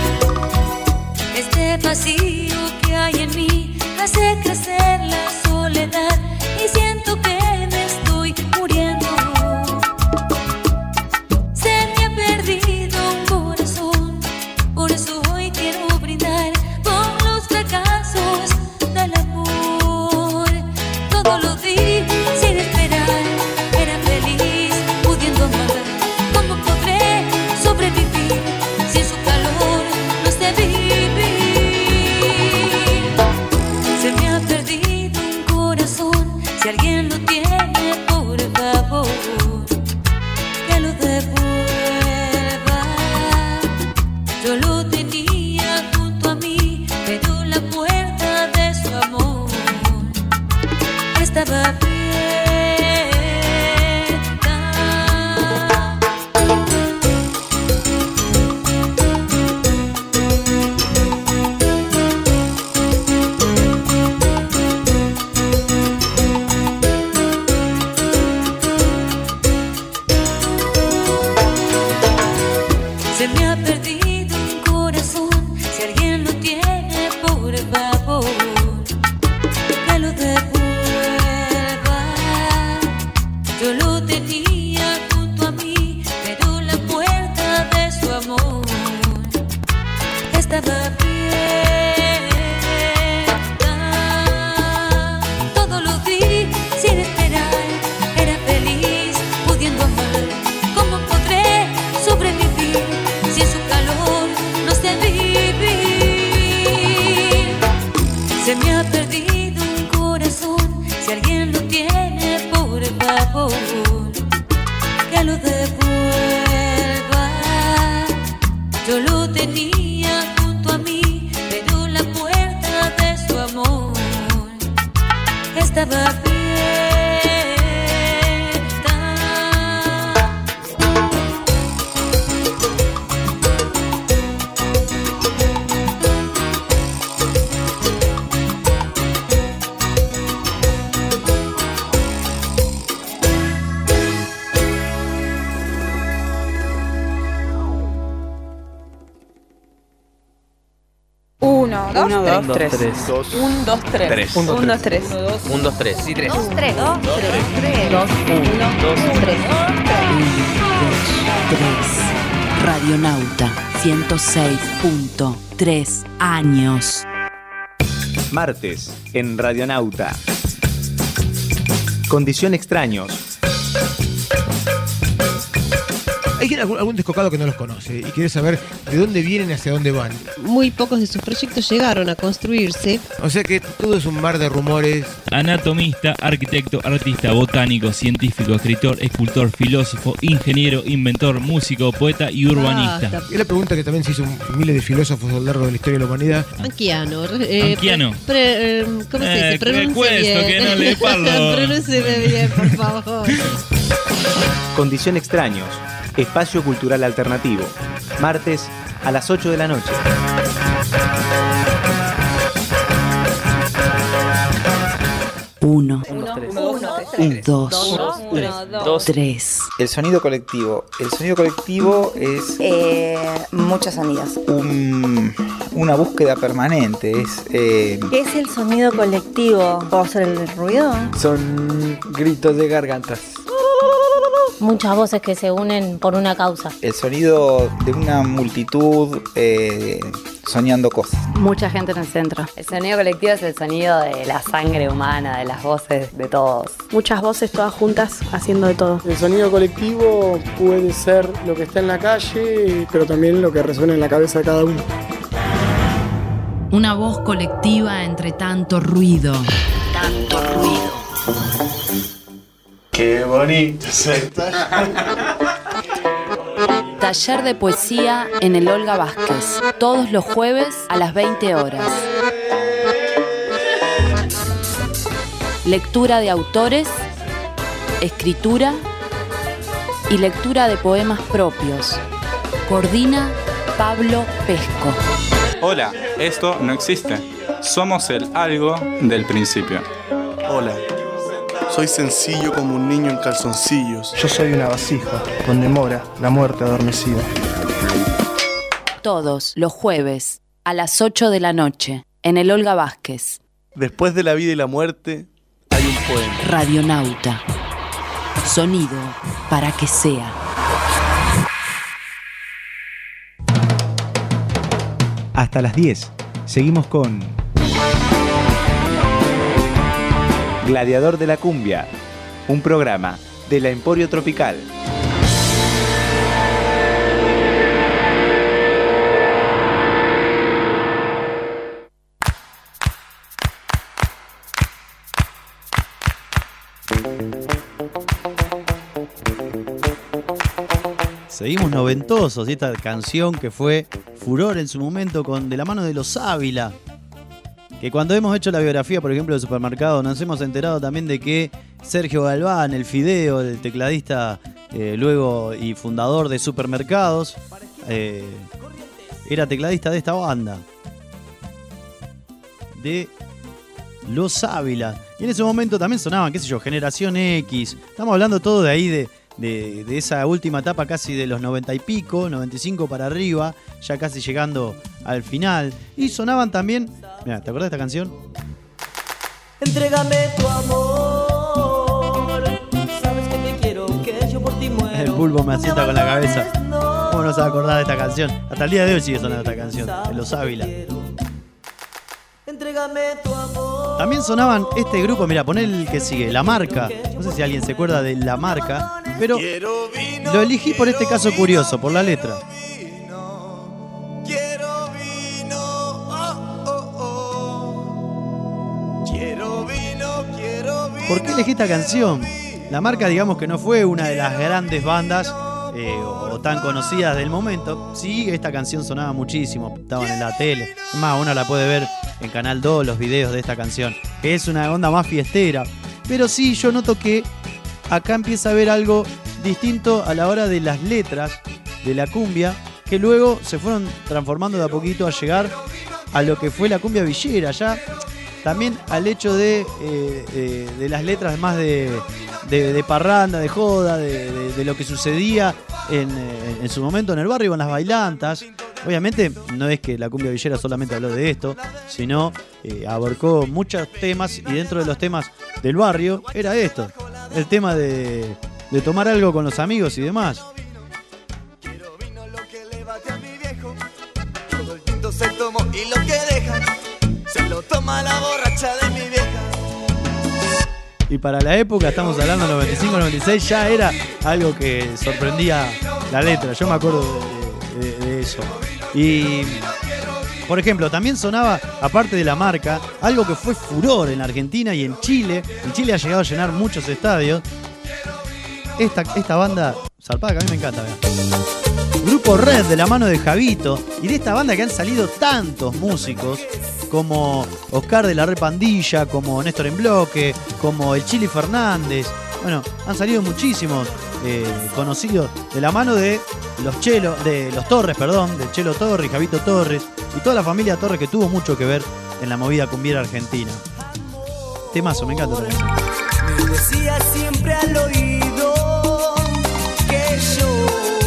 Este vacío hay en mí hace crecer la soledad, y siento que me estoy muriendo. Se me ha perdido un corazón, por eso hoy quiero brindar por los fracasos del amor. Todo lo di sin esperar, era feliz pudiendo amar. ¿Cómo podré sobrevivir sin su calor? No sé vivir. Se me ha perdido un corazón, si alguien lo tiene, por favor, que lo devuelva. Yo lo tenía junto a mí, pero la puerta de su amor estaba abierta. Se me ha perdido un corazón, si alguien lo tiene, por favor, que lo devuelva. Yo lo tenía junto a mí, pero la puerta de su amor estaba abierta. Todo lo di sin esperar, era feliz pudiendo amar. ¿Cómo podré sobrevivir sin su calor? No sé vivir. Se me ha perdido un corazón, si alguien lo tiene, por favor, que lo devuelva. Yo lo tenía junto a mí,
Uno, dos,
Uno,
tres.
dos, tres.
Dos.
Un, dos, tres.
Tres.
Un, dos, tres.
Un, dos, tres. Sí, tres.
Dos, tres. Dos, tres. Tres. Dos, uno,
Dos.
tres.
tres. Radionauta ciento seis punto tres años.
Martes en Radionauta. Condición Extraños.
Hay algún, algún descocado que no los conoce y quiere saber de dónde vienen y hacia dónde van.
Muy pocos de sus proyectos llegaron a construirse.
O sea que todo es un mar de rumores.
Anatomista, arquitecto, artista, botánico, científico, escritor, escultor, filósofo, ingeniero, inventor, músico, poeta y urbanista.
Basta.
Es la pregunta que también se hizo miles de filósofos a lo largo de la historia de la humanidad.
Anquiano. Eh,
Anquiano.
pre- pre- eh, ¿Cómo se dice?
Eh,
Pronuncie
questo,
bien.
que no le parlo.
Pronúncieme bien, por favor.
Condición Extraños. Espacio Cultural Alternativo. Martes a las ocho de la noche.
Uno,
Uno,
dos, tres.
El sonido colectivo. El sonido colectivo es
Eh, muchos sonidos.
un- una búsqueda permanente. Es, eh,
¿Qué es el sonido colectivo? ¿Puedo hacer el ruido?
son gritos de gargantas.
Muchas voces que se unen por una causa.
El sonido de una multitud eh, soñando cosas.
Mucha gente en el centro.
El sonido colectivo es el sonido de la sangre humana, de las voces de todos.
Muchas voces todas juntas haciendo de todo.
El sonido colectivo puede ser lo que está en la calle, pero también lo que resuena en la cabeza de cada uno.
Una voz colectiva entre tanto ruido. Tanto ruido.
Qué bonito.
Taller de poesía en el Olga Vázquez. Todos los jueves a las veinte horas. Lectura de autores, escritura y lectura de poemas propios. Coordina Pablo Pesco.
Hola, esto no existe. Somos el algo del principio.
Hola, soy sencillo como un niño en calzoncillos.
Yo soy una vasija, donde mora la muerte adormecida.
Todos los jueves a las ocho de la noche en el Olga Vázquez.
Después de la vida y la muerte, hay un poema.
Radionauta. Sonido para que sea.
Hasta las diez. Seguimos con Gladiador de la Cumbia, un programa de la Emporio Tropical.
Seguimos noventosos y esta canción que fue furor en su momento con de la mano de los Ávila. Que cuando hemos hecho la biografía, por ejemplo, del Supermercado, nos hemos enterado también de que Sergio Galván, el Fideo, el tecladista eh, luego y fundador de Supermercados, eh, era tecladista de esta banda. De los Ávila. Y en ese momento también sonaban, qué sé yo, Generación X. Estamos hablando todo de ahí, de, de, de esa última etapa casi de los noventa y pico, noventa y cinco para arriba, ya casi llegando al final. Y sonaban también... Mira, ¿te acordás de esta canción?
Entrégame tu amor. Sabes que te quiero, que yo por ti muero.
El pulpo me asienta con la cabeza. ¿Cómo no se va a acordar de esta canción? Hasta el día de hoy sigue sonando esta canción, de los Ávila.
Entrégame tu amor.
También sonaban este grupo, mira, poné el que sigue, La Marca. No sé si alguien se acuerda de La Marca, pero lo elegí por este caso curioso, por la letra. ¿Por qué elegí esta canción? La Marca, digamos que no fue una de las grandes bandas eh, o tan conocidas del momento. Sí, esta canción sonaba muchísimo, estaban en la tele. Es más, uno la puede ver en Canal dos, los videos de esta canción, que es una onda más fiestera. Pero sí, yo noto que acá empieza a haber algo distinto a la hora de las letras de la cumbia, que luego se fueron transformando de a poquito a llegar a lo que fue la cumbia villera, ya también al hecho de, eh, eh, de las letras más de, de, de parranda, de joda, de, de, de lo que sucedía en, en su momento en el barrio con las bailantas. Obviamente no es que la cumbia villera solamente habló de esto, sino eh, abarcó muchos temas, y dentro de los temas del barrio era esto, el tema de, de tomar algo con los amigos y demás.
Todo el tinto se tomó y lo que deja se lo toma la borracha de mi vieja.
Y para la época, estamos hablando del noventa y cinco noventa y seis, ya era algo que sorprendía la letra. Yo me acuerdo de, de, de eso. Y, por ejemplo, también sonaba, aparte de la marca, algo que fue furor en Argentina y en Chile. En Chile ha llegado a llenar muchos estadios. Esta, esta banda zarpada, que a mí me encanta, vean. Grupo Red, de la mano de Javito. Y de esta banda que han salido tantos músicos, como Oscar de la Repandilla, como Néstor en Bloque, como el Chili Fernández. Bueno, han salido muchísimos eh, conocidos de la mano de los Chelo, de los Torres, perdón, de Chelo Torres, Javito Torres y toda la familia Torres, que tuvo mucho que ver en la movida cumbiera argentina. Temazo, me encanta también.
Me decía siempre al oído que yo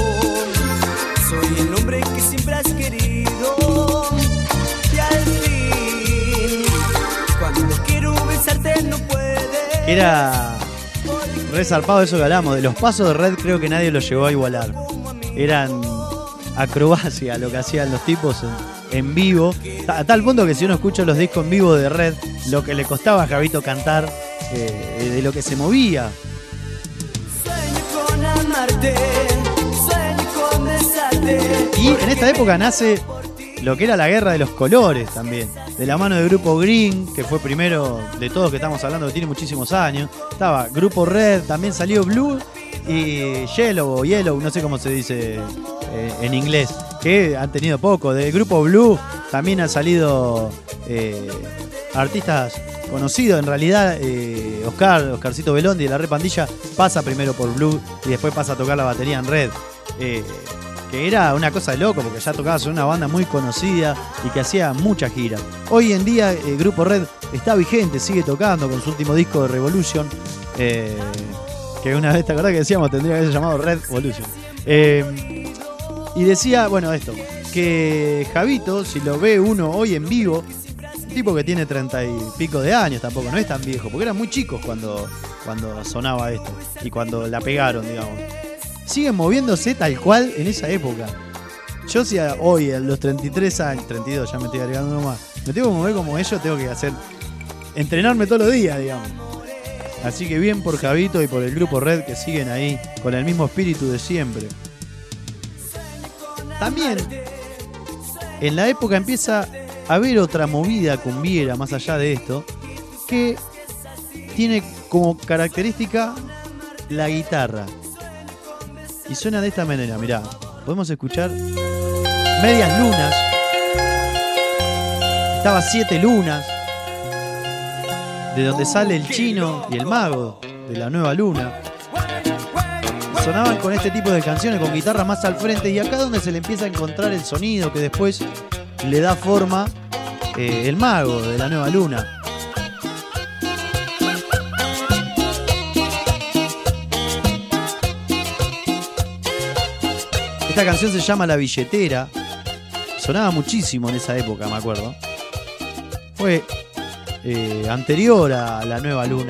soy el hombre que siempre has querido. Y al fin, cuando quiero besarte no puedes.
Era resarpado eso que hablamos. De los pasos de Red creo que nadie lo llegó a igualar. Eran acrobacia lo que hacían los tipos en, en vivo. A tal punto que si uno escucha los discos en vivo de Red, lo que le costaba a Javito cantar, eh, de lo que se movía.
Sueño con amarte, sueño con besarte.
Y en esta época nace lo que era la guerra de los colores también. De la mano del Grupo Green, que fue primero de todos que estamos hablando, que tiene muchísimos años. Estaba Grupo Red, también salió Blue y Yellow o Yellow, no sé cómo se dice eh, en inglés, que han tenido poco. Del Grupo Blue también han salido eh, artistas conocidos. En realidad, eh, Oscar, Oscarcito Belondi de la Repandilla pasa primero por Blue y después pasa a tocar la batería en Red. Eh, que era una cosa de loco, porque ya tocaba con una banda muy conocida y que hacía muchas giras. Hoy en día el Grupo Red está vigente, sigue tocando con su último disco de Revolution, eh, que una vez, ¿te acordás que decíamos? Tendría que haberse llamado Red Evolution. Eh, y decía, bueno, esto, que Javito, si lo ve uno hoy en vivo, un tipo que tiene treinta y pico de años, tampoco, no es tan viejo, porque eran muy chicos cuando, cuando sonaba esto y cuando la pegaron, digamos. Siguen moviéndose tal cual en esa época. Yo si a, hoy a los treinta y tres años, treinta y dos, ya me estoy agregando uno más, me tengo que mover como ellos, tengo que hacer, entrenarme todos los días, digamos. Así que bien por Javito y por el Grupo Red, que siguen ahí con el mismo espíritu de siempre. También en la época empieza a haber otra movida cumbiera, más allá de esto, que tiene como característica la guitarra. Y suena de esta manera, mirá. Podemos escuchar Medias Lunas. Estaba Siete Lunas, de donde sale el Chino y el Mago, de la Nueva Luna. Sonaban con este tipo de canciones, con guitarra más al frente, y acá donde se le empieza a encontrar el sonido que después le da forma eh, el Mago, de la Nueva Luna. Esta canción se llama La Billetera. Sonaba muchísimo en esa época, me acuerdo. Fue eh, anterior a La Nueva Luna.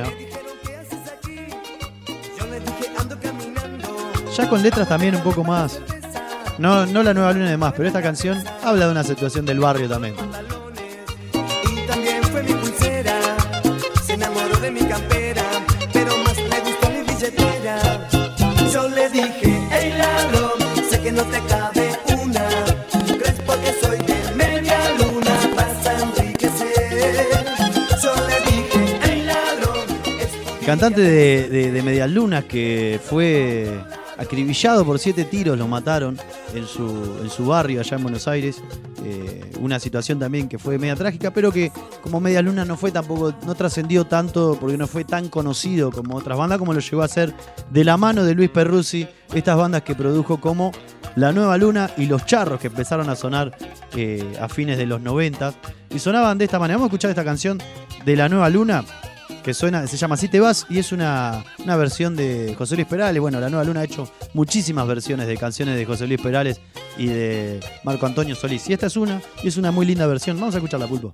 Ya con letras también un poco más. No, no La Nueva Luna y demás, pero esta canción habla de una situación del barrio también.
Y también fue mi pulsera, se enamoró de mi campera, pero más le gustó mi billetera. Yo le dije, hey ladrón, que no te cabe una, crees porque soy de media luna, vas a enriquecer. Yo le dije, hey ladrón.
Cantante de, de, de Medias Lunas que fue acribillado por siete tiros, lo mataron en su, en su barrio allá en Buenos Aires. Eh, una situación también que fue media trágica, pero que como Medias Lunas no fue tampoco, no trascendió tanto porque no fue tan conocido como otras bandas, como lo llegó a ser de la mano de Luis Perruzzi, estas bandas que produjo como La Nueva Luna y Los Charros, que empezaron a sonar eh, a fines de los noventa y sonaban de esta manera. Vamos a escuchar esta canción de La Nueva Luna, que suena, se llama Si te vas, y es una, una versión de José Luis Perales. Bueno, La Nueva Luna ha hecho muchísimas versiones de canciones de José Luis Perales y de Marco Antonio Solís. Y esta es una, y es una muy linda versión. Vamos a escucharla, Pulpo.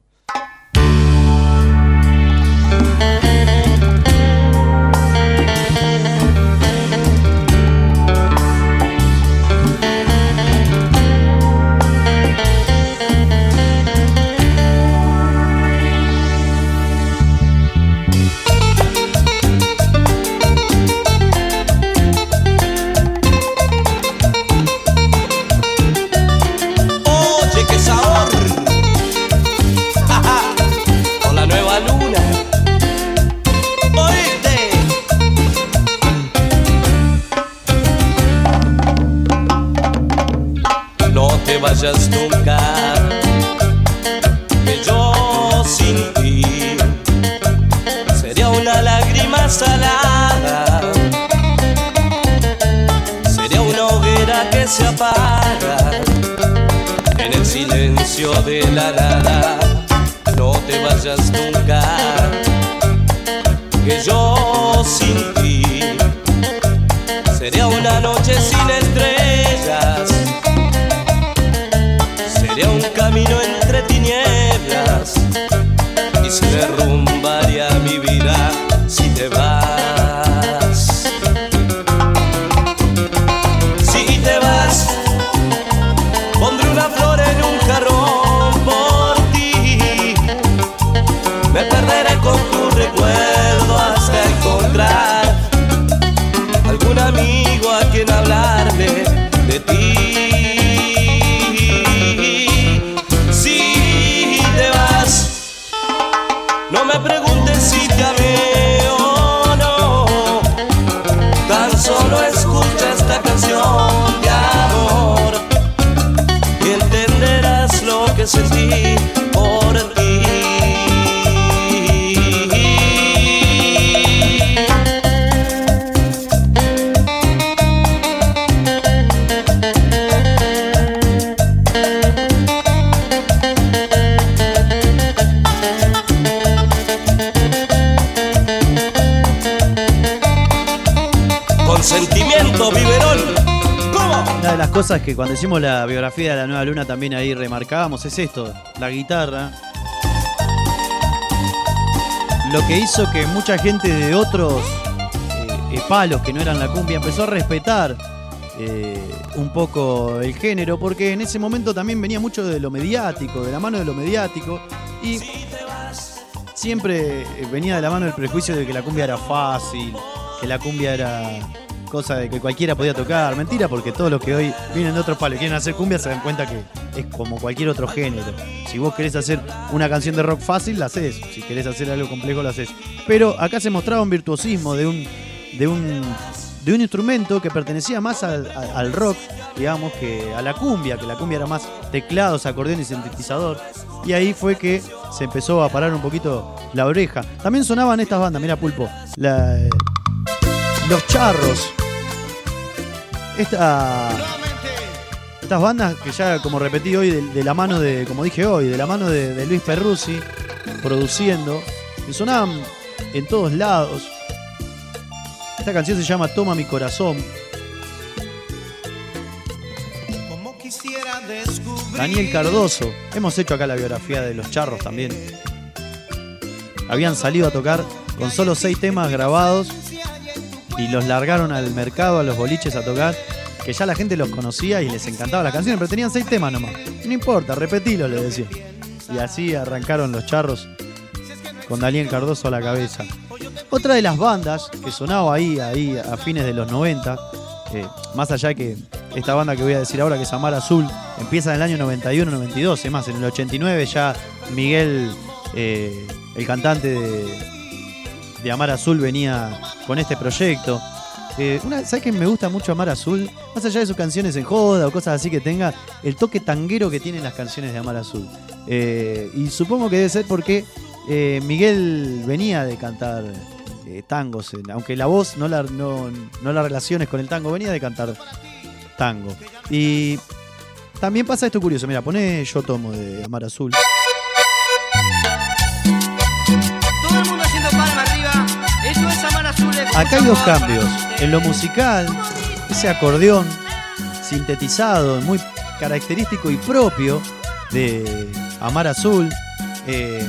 Vayas nunca, que yo sin ti sería una lágrima salada, sería una hoguera que se apaga en el silencio de la nada. No te vayas nunca, que yo sin ti sería una noche sin estrellas, sería un camino entre tinieblas y se derrumbaría mi vida si te vas. Si te vas, pondré una flor en un jarrón por ti. Me perderé con tu recuerdo hasta encontrar algún amigo a quien hablarle de ti. No me preguntes si te amé o no, tan solo escucha esta canción de amor y entenderás lo que sentí por ti. Sentimiento, biberón. ¿Cómo?
Una de las cosas que cuando hicimos la biografía de La Nueva Luna también ahí remarcábamos es esto, la guitarra. Lo que hizo que mucha gente de otros eh, palos que no eran la cumbia empezó a respetar eh, un poco el género, porque en ese momento también venía mucho de lo mediático, de la mano de lo mediático, y siempre venía de la mano el prejuicio de que la cumbia era fácil, que la cumbia era cosa de que cualquiera podía tocar. Mentira, porque todos los que hoy vienen de otros palos y quieren hacer cumbia se dan cuenta que es como cualquier otro género. Si vos querés hacer una canción de rock fácil, la haces. Si querés hacer algo complejo, la haces. Pero acá se mostraba un virtuosismo de un, de un, de un instrumento que pertenecía más al, al rock, digamos, que a la cumbia, que la cumbia era más teclados, acordeón y sintetizador. Y ahí fue que se empezó a parar un poquito la oreja. También sonaban estas bandas, mira, Pulpo, la, Los Charros. Esta, estas bandas que ya, como repetí hoy, de, de la mano de, como dije hoy, de la mano de, de Luis Perruzzi, produciendo, que sonaban en todos lados. Esta canción se llama Toma mi corazón. Daniel Cardoso. Hemos hecho acá la biografía de Los Charros también. Habían salido a tocar con solo seis temas grabados y los largaron al mercado, a los boliches a tocar, que ya la gente los conocía y les encantaba las canciones, pero tenían seis temas nomás. No importa, repetilo, les decía. Y así arrancaron Los Charros con Daniel Cardoso a la cabeza. Otra de las bandas que sonaba ahí, ahí a fines de los noventa, eh, más allá de que esta banda que voy a decir ahora, que es Amar Azul, empieza en el año noventa y uno noventa y dos, es más, en el ochenta y nueve ya Miguel, eh, el cantante de... de Amar Azul, venía con este proyecto. Eh, una, ¿sabes qué me gusta mucho Amar Azul? Más allá de sus canciones en joda o cosas así que tenga, el toque tanguero que tienen las canciones de Amar Azul. Eh, y supongo que debe ser porque eh, Miguel venía de cantar eh, tangos, aunque la voz no la, no, no la relaciones con el tango, venía de cantar tango. Y también pasa esto curioso, mira, poné Yo Tomo de Amar Azul.
Todo el mundo haciendo palmas.
acá hay dos cambios. En lo musical, ese acordeón sintetizado, muy característico y propio de Amar Azul, eh,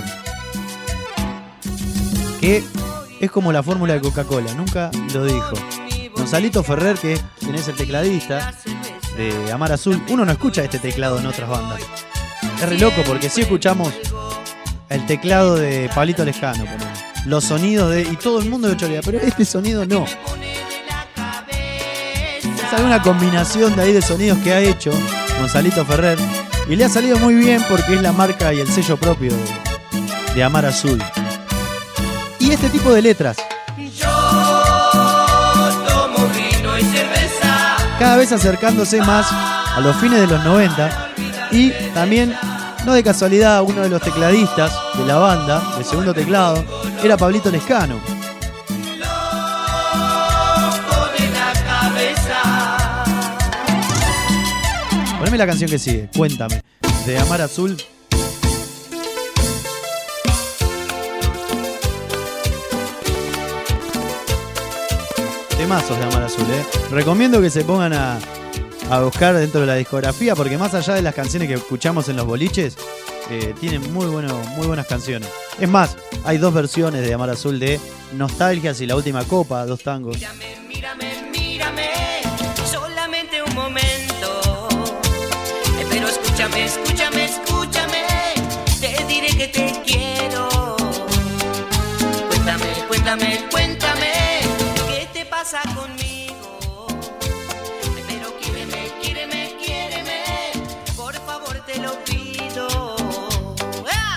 que es como la fórmula de Coca-Cola, nunca lo dijo. Gonzalito Ferrer, que es quien es el tecladista de Amar Azul, uno no escucha este teclado en otras bandas. Es re loco porque sí escuchamos el teclado de Pablito Lescano, por ejemplo, los sonidos de... y todo el mundo de Chorea, pero este sonido no. Es alguna combinación de ahí de sonidos que ha hecho Gonzalito Ferrer y le ha salido muy bien porque es la marca y el sello propio de, de Amar Azul. Y este tipo de letras, cada vez acercándose más a los fines de los noventa, y también, no de casualidad, uno de los tecladistas de la banda, el segundo teclado, era Pablito Lescano. Poneme la canción que sigue, Cuéntame, de Amar Azul. Temazos de Amar Azul, eh. Recomiendo que se pongan a, a buscar dentro de la discografía, porque más allá de las canciones que escuchamos en los boliches, eh, tienen muy, bueno, muy buenas canciones. Es más, hay dos versiones de Amar Azul, de Nostalgias y La Última Copa, dos tangos.
Mírame, mírame, solamente un momento. Eh, pero escúchame, escúchame, escúchame, te diré que te quiero. Cuéntame, cuéntame, cuéntame, ¿qué te pasa conmigo? Eh, pero quiéreme, quiéreme, quiéreme, por favor te lo pido. ¡Ah!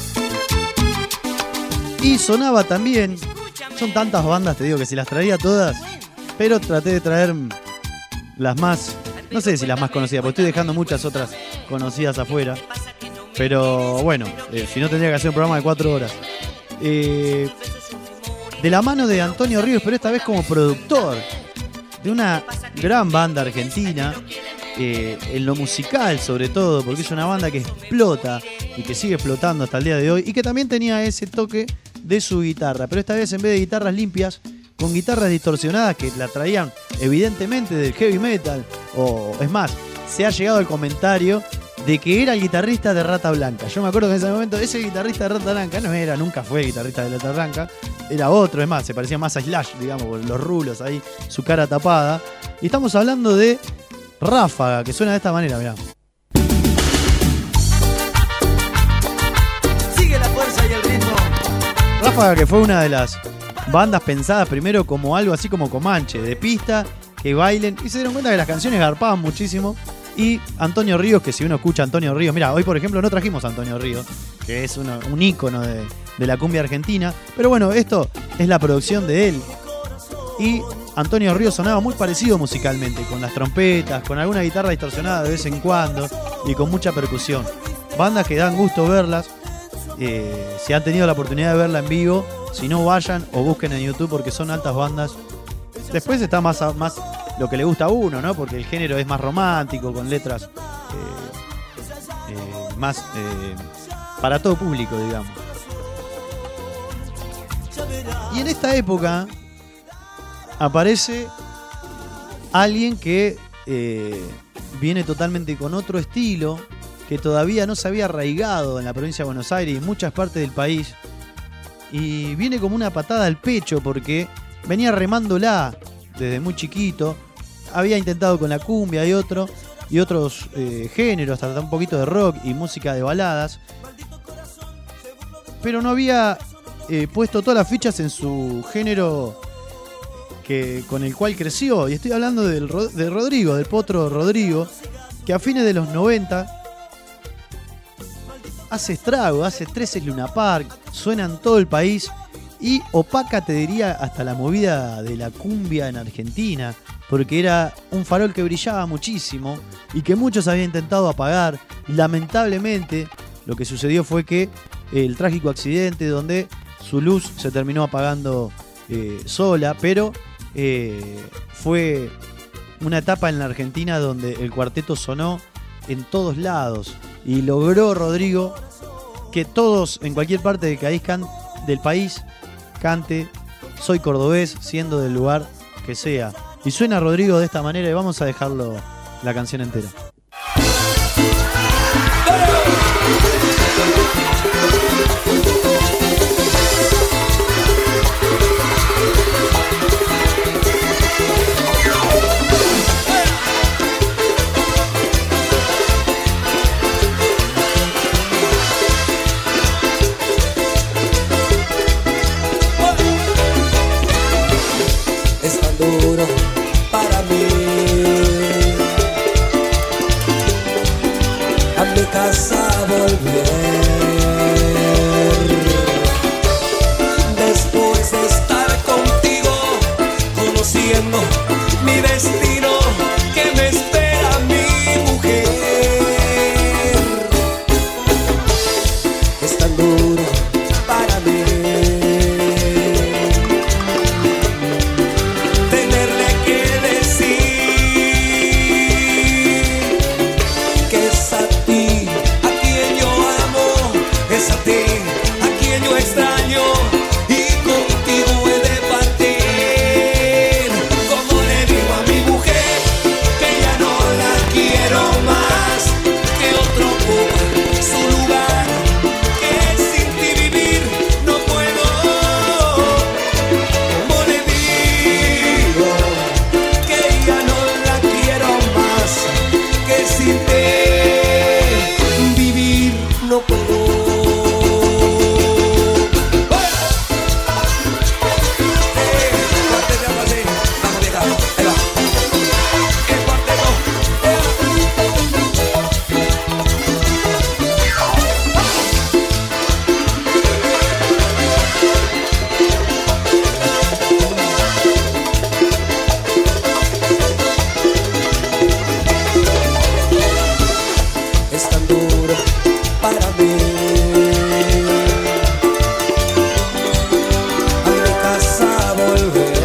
Y sonaba también, son tantas bandas, te digo que si las traía todas, pero traté de traer las más, no sé si las más conocidas, porque estoy dejando muchas otras conocidas afuera. Pero bueno, eh, si no tendría que hacer un programa de cuatro horas. Eh, de la mano de Antonio Ríos, pero esta vez como productor de una gran banda argentina, eh, en lo musical sobre todo, porque es una banda que explota y que sigue explotando hasta el día de hoy, y que también tenía ese toque de su guitarra, pero esta vez en vez de guitarras limpias, con guitarras distorsionadas que la traían evidentemente del heavy metal, o es más, se ha llegado al comentario de que era el guitarrista de Rata Blanca. Yo me acuerdo que en ese momento ese guitarrista de Rata Blanca no era, nunca fue guitarrista de Rata Blanca, era otro, es más, se parecía más a Slash, digamos, por los rulos ahí, su cara tapada. Y estamos hablando de Ráfaga, que suena de esta manera, mirá.
Sigue la fuerza y el ritmo.
Ráfaga, que fue una de las bandas pensadas primero como algo así como Comanche, de pista, que bailen, y se dieron cuenta que las canciones garpaban muchísimo. Y Antonio Ríos, que si uno escucha a Antonio Ríos, mira, hoy por ejemplo no trajimos a Antonio Ríos, que es uno, un ícono de, de la cumbia argentina, pero bueno, esto es la producción de él. Y Antonio Ríos sonaba muy parecido musicalmente, con las trompetas, con alguna guitarra distorsionada de vez en cuando y con mucha percusión. Bandas que dan gusto verlas. Eh, si han tenido la oportunidad de verla en vivo, si no, vayan o busquen en YouTube, porque son altas bandas. Después está más, más lo que le gusta a uno, ¿no? Porque el género es más romántico, con letras eh, eh, más eh, para todo público, digamos. Y en esta época aparece alguien que eh, viene totalmente con otro estilo, que todavía no se había arraigado en la provincia de Buenos Aires y en muchas partes del país, y viene como una patada al pecho porque venía remándola desde muy chiquito, había intentado con la cumbia y otro y otros eh, géneros, hasta un poquito de rock y música de baladas, pero no había eh, puesto todas las fichas en su género que, con el cual creció. Y estoy hablando del, de Rodrigo, del Potro Rodrigo, que a fines de los noventa hace estrago, hace trece Luna Park, suena en todo el país y opaca, te diría, hasta la movida de la cumbia en Argentina, porque era un farol que brillaba muchísimo y que muchos habían intentado apagar. Lamentablemente, lo que sucedió fue que el trágico accidente donde su luz se terminó apagando eh, sola, pero eh, fue una etapa en la Argentina donde el cuarteto sonó en todos lados y logró Rodrigo que todos en cualquier parte del país, can, del país cante soy cordobés, siendo del lugar que sea. Y suena Rodrigo de esta manera y vamos a dejarlo la canción entera.
Es tan duro para mí a mi casa volver después de estar contigo, conociendo mi destino, que me espera mi mujer. Es tan duro para mí a quien yo extraño y contigo he de partir. Como le digo a mi mujer que ya no la quiero más, que otro ocupa su lugar, que sin ti vivir no puedo. Como le digo que ya no la quiero más, que sin ti vivir no puedo. Es tan duro para mí a mi casa volver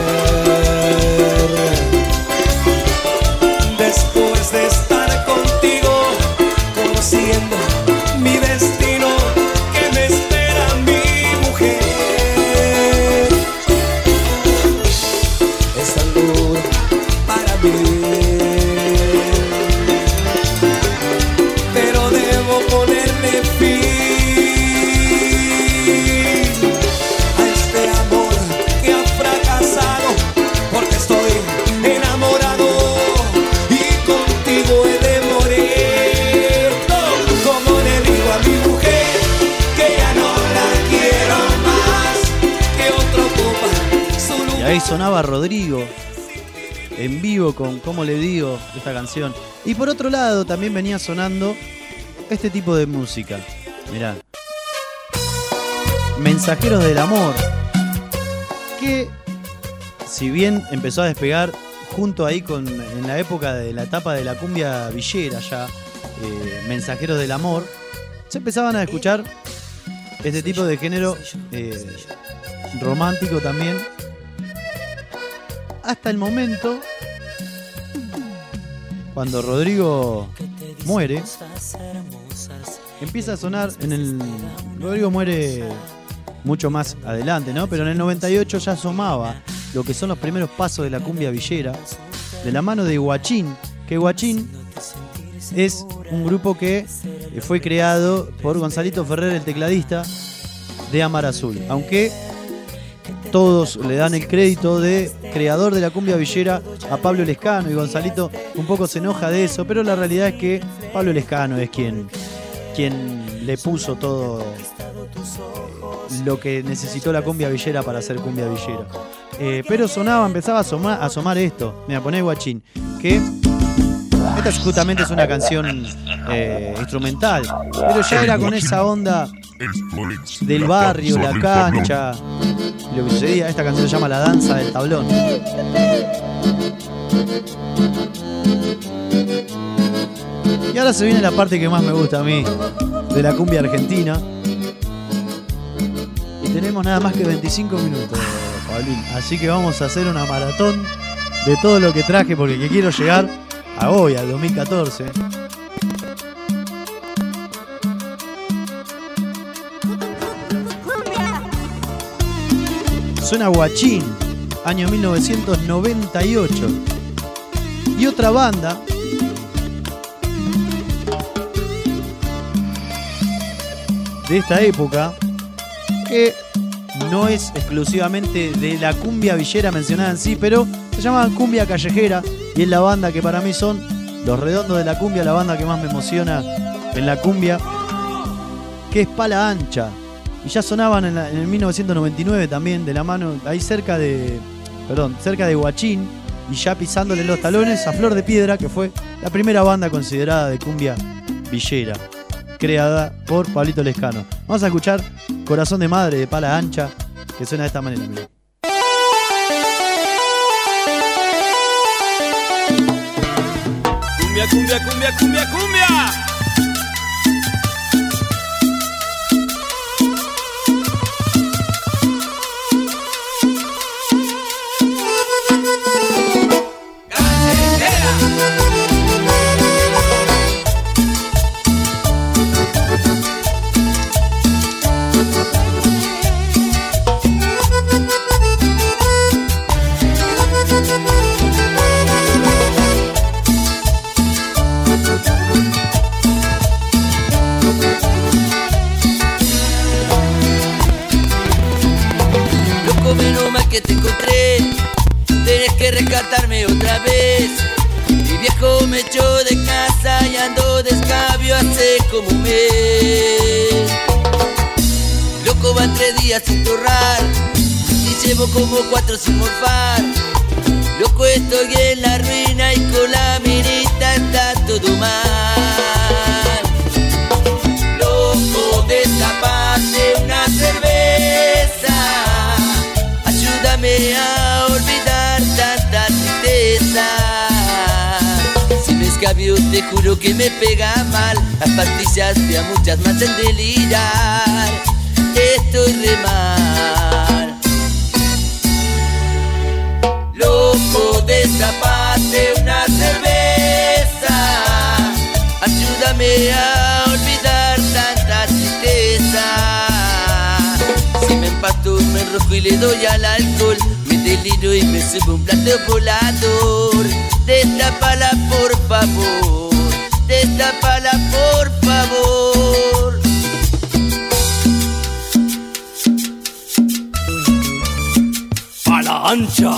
después de estar contigo, conociendo mi destino, que me espera mi mujer. Es tan duro para mí, pero debo ponerle fin a este amor que ha fracasado, porque estoy enamorado y contigo he de morir. Como le digo a mi mujer que ya no la quiero más, que otro ocupa su lugar.
Y ahí sonaba Rodrigo en vivo con Cómo le digo esta canción. Y por otro lado también venía sonando este tipo de música. Mirá. Mensajeros del Amor. Que si bien empezó a despegar junto ahí con en la época de la etapa de la cumbia villera ya, eh, Mensajeros del Amor, se empezaban a escuchar este tipo de género eh, romántico también. Hasta el momento cuando Rodrigo muere, empieza a sonar en el... Rodrigo muere mucho más adelante, ¿no? Pero en el noventa y ocho ya asomaba lo que son los primeros pasos de la cumbia villera, de la mano de Guachín, que Guachín es un grupo que fue creado por Gonzalito Ferrer, el tecladista de Amar Azul, aunque todos le dan el crédito de creador de la cumbia villera a Pablo Lescano, y Gonzalito un poco se enoja de eso, pero la realidad es que Pablo Lescano es quien, quien le puso todo lo que necesitó la cumbia villera para hacer cumbia villera. Eh, pero sonaba, empezaba a asomar, a asomar esto. Mira, poné Guachín, que esta es justamente es una canción eh, instrumental, pero ya era con esa onda del barrio, la cancha, lo que sucedía. Esta canción se llama La Danza del Tablón. Y ahora se viene la parte que más me gusta a mí de la cumbia argentina. Y tenemos nada más que veinticinco minutos, Paulín. Así que vamos a hacer una maratón de todo lo que traje, porque que quiero llegar a hoy, al dos mil catorce. Suena Guachín, año mil novecientos noventa y ocho. Y otra banda de esta época, que no es exclusivamente de la cumbia villera mencionada en sí, pero se llama Cumbia Callejera, y es la banda que para mí son los redondos de la cumbia, la banda que más me emociona en la cumbia, que es Pala Ancha. Y ya sonaban en, la, en el mil novecientos noventa y nueve también, de la mano, ahí cerca de, perdón, cerca de Huachín, y ya pisándole los talones a Flor de Piedra, que fue la primera banda considerada de cumbia villera, creada por Pablito Lescano. Vamos a escuchar Corazón de Madre de Pala Ancha, que suena de esta manera. Mirá.
Cumbia, cumbia, cumbia, cumbia, cumbia.
Que te encontré, tenés que rescatarme otra vez. Mi viejo me echó de casa y ando de escabio hace como un mes. Loco, van tres días sin torrar y llevo como cuatro sin morfar. Loco, estoy en la ruina y con la minita está todo mal. Loco, destapate una cerveza, ayúdame a olvidar tanta tristeza. Si me escabio te juro que me pega mal, las pastillas de a muchas me hacen delirar. Estoy re mal. Loco, destapate una cerveza, ayúdame a olvidar tanta tristeza. Si me empato, me enrojo y le doy al alcohol, me deliro y me subo un plato volador. Destápala por favor, destápala por favor.
Pala Ancha.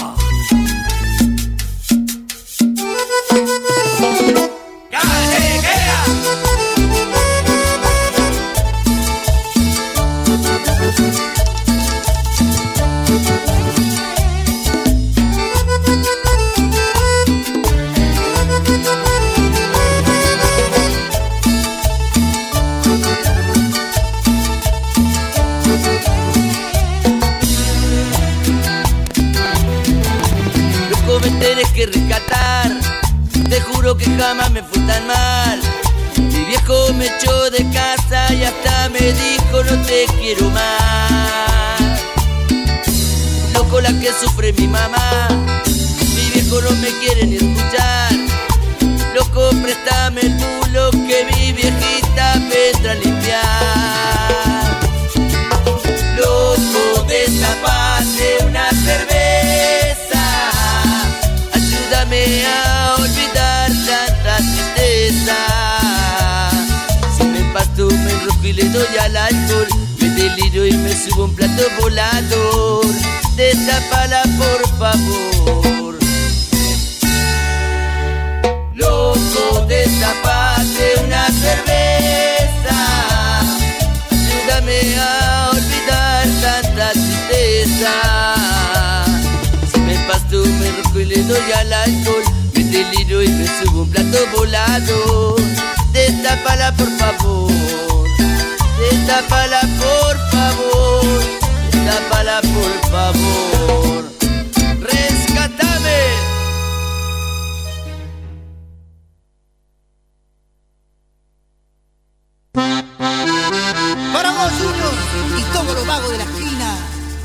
Que rescatar, te juro que jamás me fue tan mal. Mi viejo me echó de casa y hasta me dijo no te quiero más. Loco, la que sufre mi mamá, mi viejo no me quiere ni escuchar. Loco, préstame el bulo que mi viejita vendrá a limpiar. Loco, destapate una cerveza, ayúdame a olvidar tanta tristeza. Si me empasto, me enrojo y le doy al alcohol, me deliro y me subo un plato volador. Destápala por favor. Loco, destapate una cerveza, ayúdame a olvidar tanta tristeza. Pasto, me enrojo y le doy al alcohol, me deliro y me subo un plato volador. Destápala por favor, destápala por favor, destápala por favor. Rescátame.
Para vos, Junior, y todos los vagos de la esquina.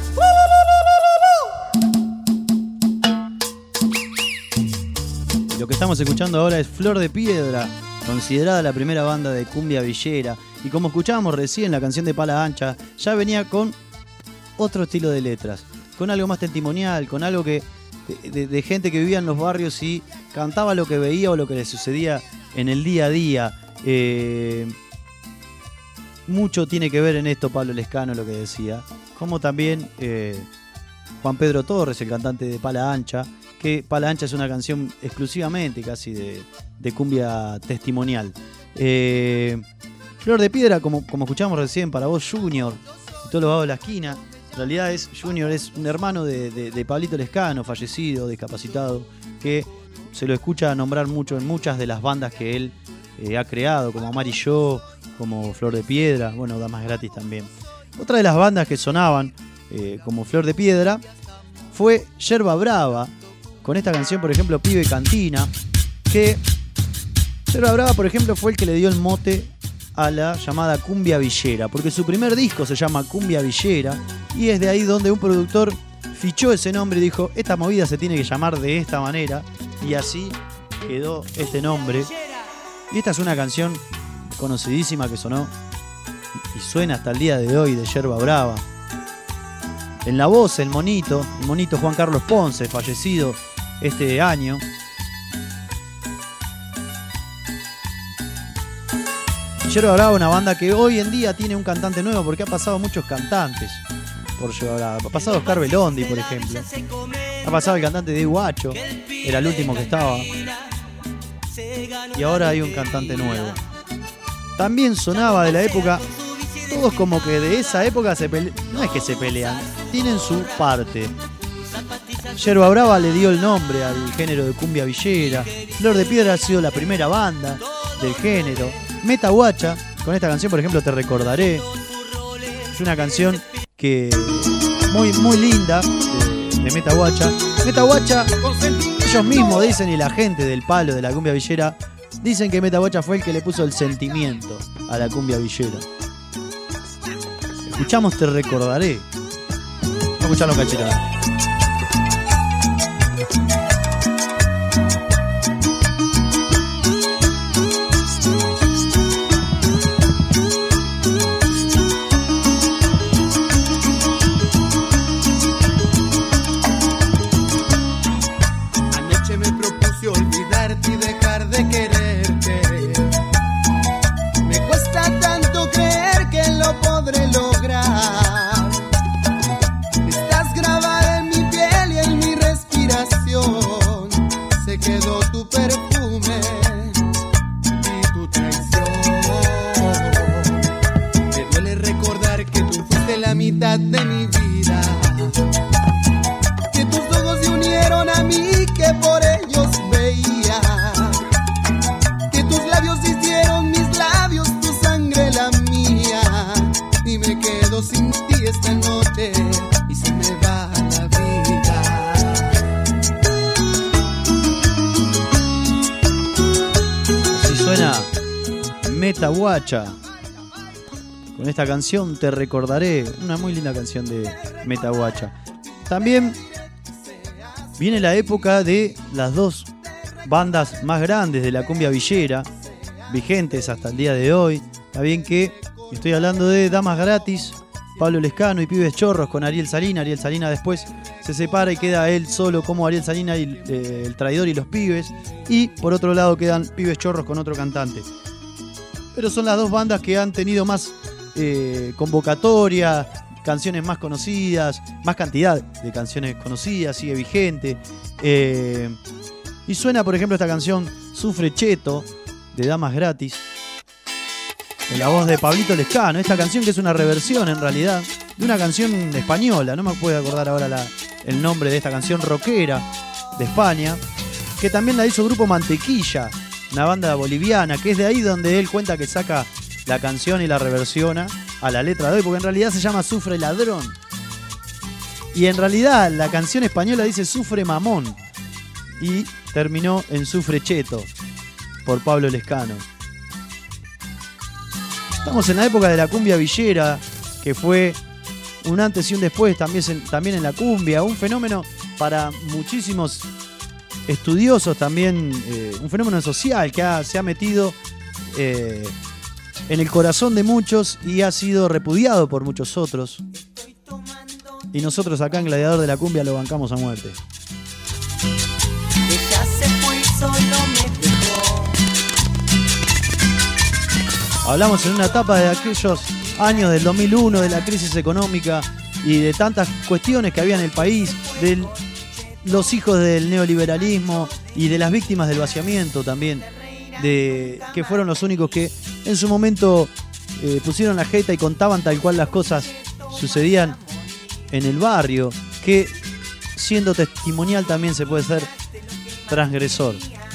Lo que estamos escuchando ahora es Flor de Piedra, considerada la primera banda de cumbia villera. Y como escuchábamos recién la canción de Pala Ancha, ya venía con otro estilo de letras. con algo más testimonial, con algo que de, de, de gente que vivía en los barrios y cantaba lo que veía o lo que le sucedía en el día a día. Eh, mucho tiene que ver en esto Pablo Lescano, lo que decía, como también eh, Juan Pedro Torres, el cantante de Pala Ancha, que Pala Ancha es una canción exclusivamente casi de, de cumbia testimonial. Eh, Flor de Piedra, como, como escuchamos recién, para vos Junior, y todos los vagos de la esquina, en realidad es Junior es un hermano de, de, de Pablito Lescano, fallecido, discapacitado, que se lo escucha nombrar mucho en muchas de las bandas que él eh, ha creado, como Amar y Yo, como Flor de Piedra, bueno, Damas Gratis también. Otra de las bandas que sonaban eh, como Flor de Piedra fue Yerba Brava, con esta canción, por ejemplo, Pibe Cantina, que Yerba Brava, por ejemplo, fue el que le dio el mote a la llamada cumbia villera, porque su primer disco se llama Cumbia Villera, y es de ahí donde un productor fichó ese nombre y dijo, esta movida se tiene que llamar de esta manera, y así quedó este nombre. Y esta es una canción conocidísima que sonó y suena hasta el día de hoy, de Yerba Brava. En la voz, el monito, el monito Juan Carlos Ponce, fallecido este año. Yerba Brava, una banda que hoy en día tiene un cantante nuevo, porque ha pasado muchos cantantes por Yerba Brava. Ha pasado Oscar Belondi, por ejemplo. Ha pasado el cantante de Guacho, era el último que estaba. Y ahora hay un cantante nuevo. También sonaba de la época, todos como que de esa época se pelean, no es que se pelean, tienen su parte. Yerba Brava le dio el nombre al género de cumbia villera. Flor de Piedra ha sido la primera banda del género. Meta Guacha, con esta canción, por ejemplo, Te Recordaré. Es una canción que muy, muy linda de, de Meta Guacha. Meta Guacha, ellos mismos dicen, y la gente del palo de la cumbia villera dicen que Meta Guacha fue el que le puso el sentimiento a la cumbia villera. Escuchamos Te Recordaré. Vamos a escucharlo cachetada.
De mi vida, que tus ojos se unieron a mí, que por ellos veía, que tus labios hicieron mis labios, tu sangre la mía, y me quedo sin ti esta noche y se me va la vida.
Así suena Meta Guacha. Con esta canción Te Recordaré, una muy linda canción de Meta Guacha. También viene la época de las dos bandas más grandes de la cumbia villera, vigentes hasta el día de hoy. Está bien que estoy hablando de Damas Gratis, Pablo Lescano y Pibes Chorros con Ariel Salina. Ariel Salina después se separa y queda él solo como Ariel Salina y eh, El Traidor y los Pibes. Y por otro lado quedan Pibes Chorros con otro cantante. Pero son las dos bandas que han tenido más Eh, convocatoria, canciones más conocidas, más cantidad de canciones conocidas, sigue vigente. Eh, y suena, por ejemplo, esta canción Sufre Cheto, de Damas Gratis, en la voz de Pablito Lescano. Esta canción que es una reversión, en realidad, de una canción española. No me puedo acordar ahora la, el nombre de esta canción rockera de España, que también la hizo Grupo Mantequilla, una banda boliviana, que es de ahí donde él cuenta que saca la canción y la reversiona a la letra de hoy, porque en realidad se llama Sufre Ladrón. Y en realidad la canción española dice Sufre Mamón. Y terminó en Sufre Cheto, por Pablo Lescano. Estamos en la época de la cumbia villera, que fue un antes y un después también, también en la cumbia. Un fenómeno para muchísimos estudiosos también, eh, un fenómeno social que ha, se ha metido Eh, en el corazón de muchos y ha sido repudiado por muchos otros. y nosotros acá en Gladiador de la Cumbia lo bancamos a muerte.
Ella se fue y solo me dejó.
Hablamos en una etapa de aquellos años del dos mil uno, de la crisis económica y de tantas cuestiones que había en el país, de los hijos del neoliberalismo y de las víctimas del vaciamiento también, de que fueron los únicos que en su momento eh, pusieron la jeta y contaban tal cual las cosas sucedían en el barrio, que siendo testimonial también se puede ser transgresor.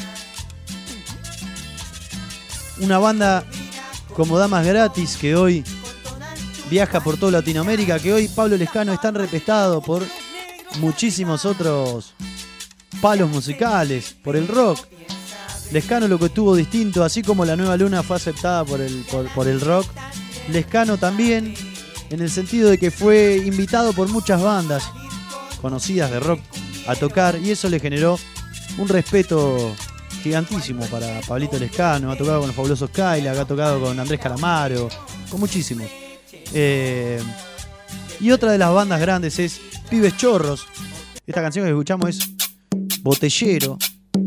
Una banda como Damas Gratis, que hoy viaja por toda Latinoamérica, que hoy Pablo Lescano es tan repestado por muchísimos otros palos musicales, por el rock. Lescano lo que tuvo distinto, así como La Nueva Luna fue aceptada por el, por, por el rock, Lescano también, en el sentido de que fue invitado por muchas bandas conocidas de rock a tocar, y eso le generó un respeto gigantísimo para Pablito Lescano. Ha tocado con los Fabulosos Cadillacs, ha tocado con Andrés Calamaro, con muchísimos. Eh, y otra de las bandas grandes es Pibes Chorros. Esta canción que escuchamos es Botellero,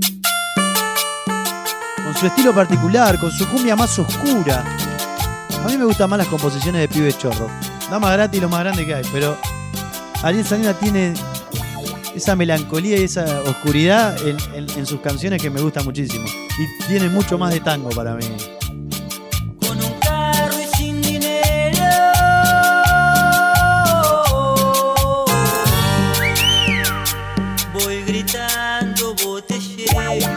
con su estilo particular, con su cumbia más oscura. A mí me gustan más las composiciones de Pibes Chorros. Damas Gratis lo más grande que hay, pero Ariel Saniona tiene esa melancolía y esa oscuridad en, en, en sus canciones que me gustan muchísimo. Y tiene mucho más de tango para mí.
Con un carro y sin dinero, voy gritando botellero.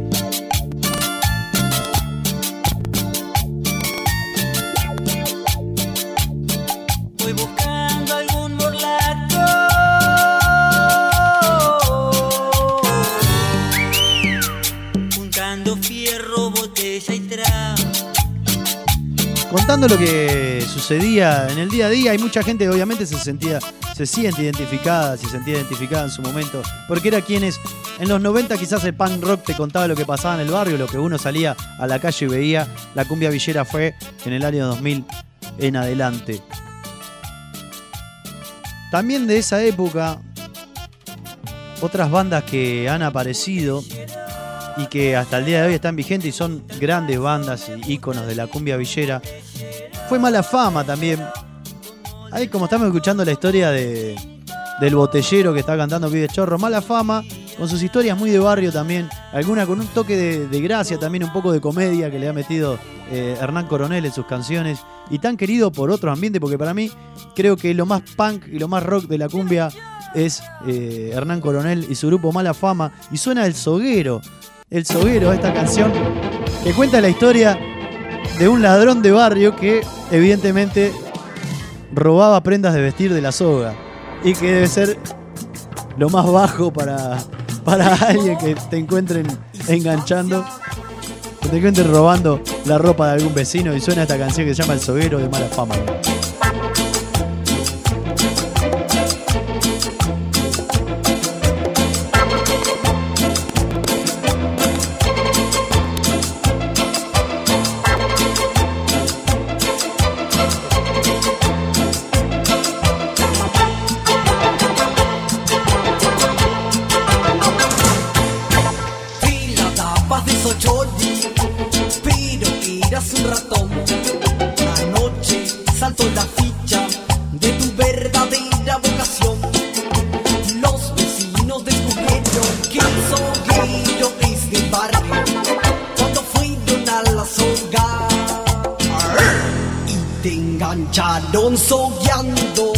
Voy buscando algún morlaco, juntando fierro, botella y trago.
Contando lo que sucedía en el día a día, hay mucha gente que obviamente se sentía, se siente identificada, se sentía identificada en su momento, porque era quienes en los noventa quizás el punk rock te contaba lo que pasaba en el barrio, lo que uno salía a la calle y veía. La cumbia villera fue en el año dos mil en adelante. También de esa época, otras bandas que han aparecido y que hasta el día de hoy están vigentes y son grandes bandas y íconos de la cumbia villera, fue Mala Fama también. Ahí como estamos escuchando la historia de, del botellero que está cantando Pibes Chorros, Mala Fama, con sus historias muy de barrio también, alguna con un toque de, de gracia, también un poco de comedia que le ha metido eh, Hernán Coronel en sus canciones, y tan querido por otros ambientes, porque para mí creo que lo más punk y lo más rock de la cumbia es eh, Hernán Coronel y su grupo Mala Fama, y suena El Soguero. El Soguero, esta canción que cuenta la historia de un ladrón de barrio que evidentemente robaba prendas de vestir de la soga, y que debe ser lo más bajo para, para alguien que te encuentren enganchando, que te encuentren robando la ropa de algún vecino, y suena esta canción que se llama El Soguero de Mala Fama.
Don sogueando,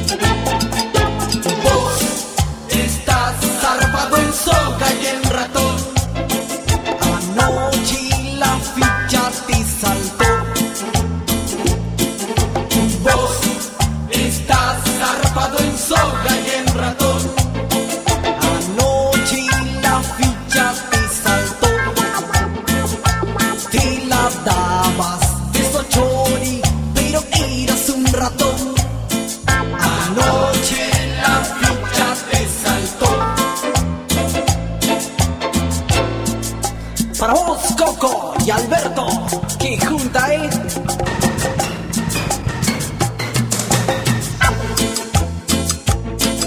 vos estás zarpado en soga y en ratón. Anoche la ficha te saltó. Vos estás zarpado en soga y en ratón. Anoche la ficha te saltó. Te la dabas de sochori, pero eras un ratón. Anoche la ficha te saltó. Para vos, Coco y Alberto, que junta es.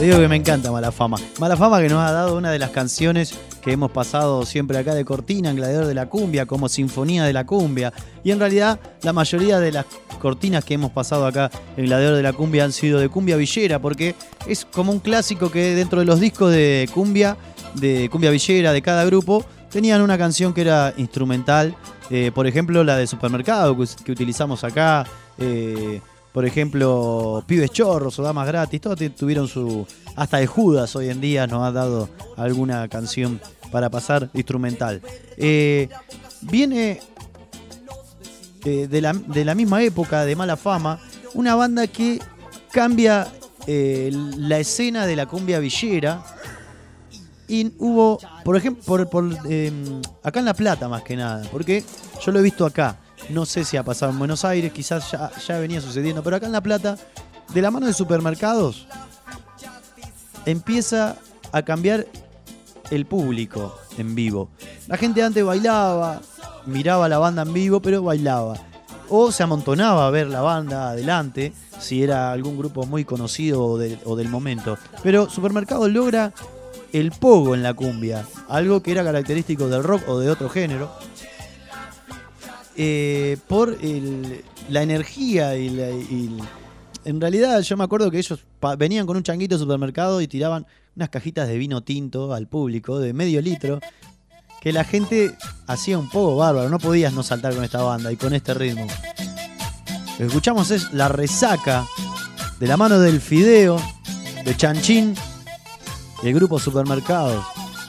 Te digo que me encanta Mala Fama. Mala Fama que nos ha dado una de las canciones que hemos pasado siempre acá de cortina en Gladiador de la Cumbia, como Sinfonía de la Cumbia. Y en realidad la mayoría de las cortinas que hemos pasado acá en Gladiador de la Cumbia han sido de cumbia villera, porque es como un clásico que dentro de los discos de cumbia, de cumbia villera de cada grupo, tenían una canción que era instrumental. Eh, por ejemplo, la de Supermercado que, que utilizamos acá. Eh, por ejemplo, Pibes Chorros o Damas Gratis. Todos tuvieron su... Hasta de Judas hoy en día nos ha dado alguna canción para pasar instrumental. Eh, viene eh, de, la, de la misma época de Mala Fama, una banda que cambia eh, la escena de la cumbia villera. Y hubo, por ejemplo, por, por, eh, acá en La Plata más que nada, porque yo lo he visto acá. No sé si ha pasado en Buenos Aires, quizás ya, ya venía sucediendo, pero acá en La Plata, de la mano de Supermercados, empieza a cambiar el público en vivo. La gente antes bailaba, miraba a la banda en vivo, pero bailaba. O se amontonaba a ver la banda adelante, si era algún grupo muy conocido o, de, o del momento. Pero Supermercados logra el pogo en la cumbia, algo que era característico del rock o de otro género. Eh, por el, la energía y, la, y en realidad yo me acuerdo que ellos pa- venían con un changuito de supermercado y tiraban unas cajitas de vino tinto al público de medio litro, que la gente hacía un poco bárbaro, no podías no saltar con esta banda y con este ritmo. Lo que escuchamos es La Resaca, de la mano del Fideo, de Chanchín y el grupo Supermercados.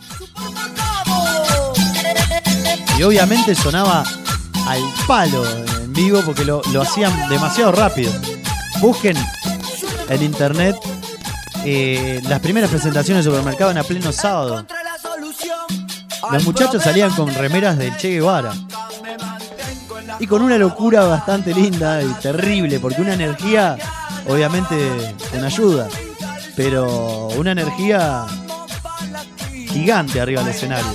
Y obviamente sonaba al palo en vivo porque lo, lo hacían demasiado rápido. Busquen en internet eh, las primeras presentaciones de Supermercado en a pleno sábado. Los muchachos salían con remeras del Che Guevara y con una locura bastante linda y terrible, porque una energía obviamente con ayuda, pero una energía gigante arriba del escenario.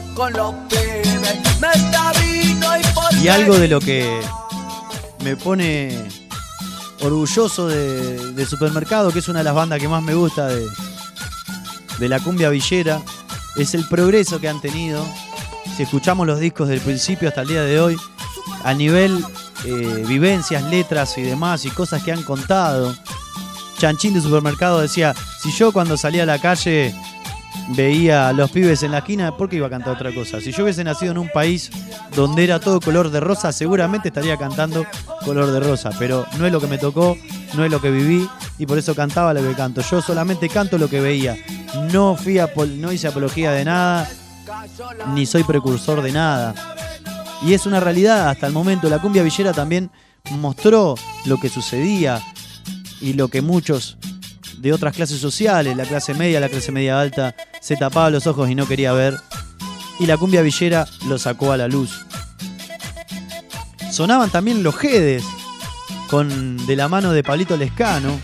Y algo de lo que me pone orgulloso de, de Supermercado, que es una de las bandas que más me gusta de, de la cumbia villera, es el progreso que han tenido. Si escuchamos los discos del principio hasta el día de hoy, a nivel eh, vivencias, letras y demás, y cosas que han contado. Chanchín de Supermercado decía, si yo cuando salía a la calle veía a los pibes en la esquina, ¿por qué iba a cantar otra cosa? Si yo hubiese nacido en un país donde era todo color de rosa, seguramente estaría cantando color de rosa, pero no es lo que me tocó, no es lo que viví, y por eso cantaba lo que canto. Yo solamente canto lo que veía, no fui a, no hice apología de nada, ni soy precursor de nada. Y es una realidad hasta el momento. La cumbia villera también mostró lo que sucedía y lo que muchos de otras clases sociales, la clase media, la clase media alta, se tapaba los ojos y no quería ver. Y la cumbia villera lo sacó a la luz. Sonaban también los Jedes, con de la mano de Pablito Lescano.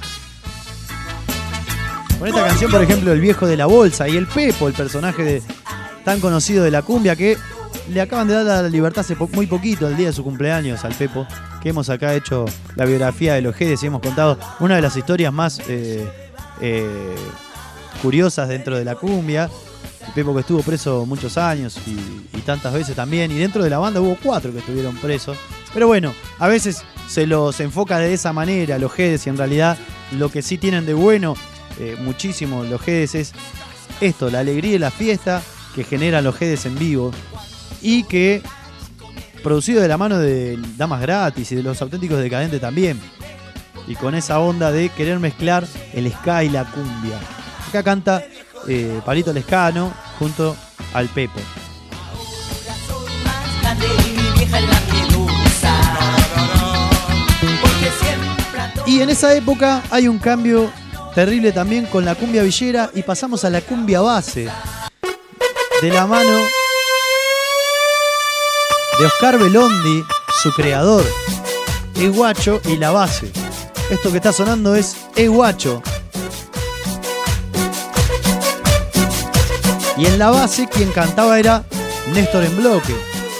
Con esta canción, por ejemplo, El Viejo de la Bolsa y el Pepo, el personaje de, tan conocido de la cumbia, que le acaban de dar la libertad hace po- muy poquito, el día de su cumpleaños, al Pepo, que hemos acá hecho la biografía de los Jedes y hemos contado una de las historias más eh, eh, curiosas dentro de la cumbia. El Pepo que estuvo preso muchos años y, y tantas veces también, y dentro de la banda hubo cuatro que estuvieron presos. Pero bueno, a veces se los enfoca de esa manera los Jedes, y en realidad lo que sí tienen de bueno, eh, muchísimo los Jedes, es esto, la alegría y la fiesta que generan los Jedes en vivo, y que producido de la mano de Damas Gratis y de Los Auténticos Decadentes también, y con esa onda de querer mezclar el ska y la cumbia. Acá canta eh, Pablito Lescano junto al Pepo. Y en esa época hay un cambio terrible también con la cumbia villera, y pasamos a la cumbia base de la mano de Oscar Belondi, su creador, E Guacho y la base. Esto que está sonando es E Guacho. Y en la base quien cantaba era Néstor en Bloque,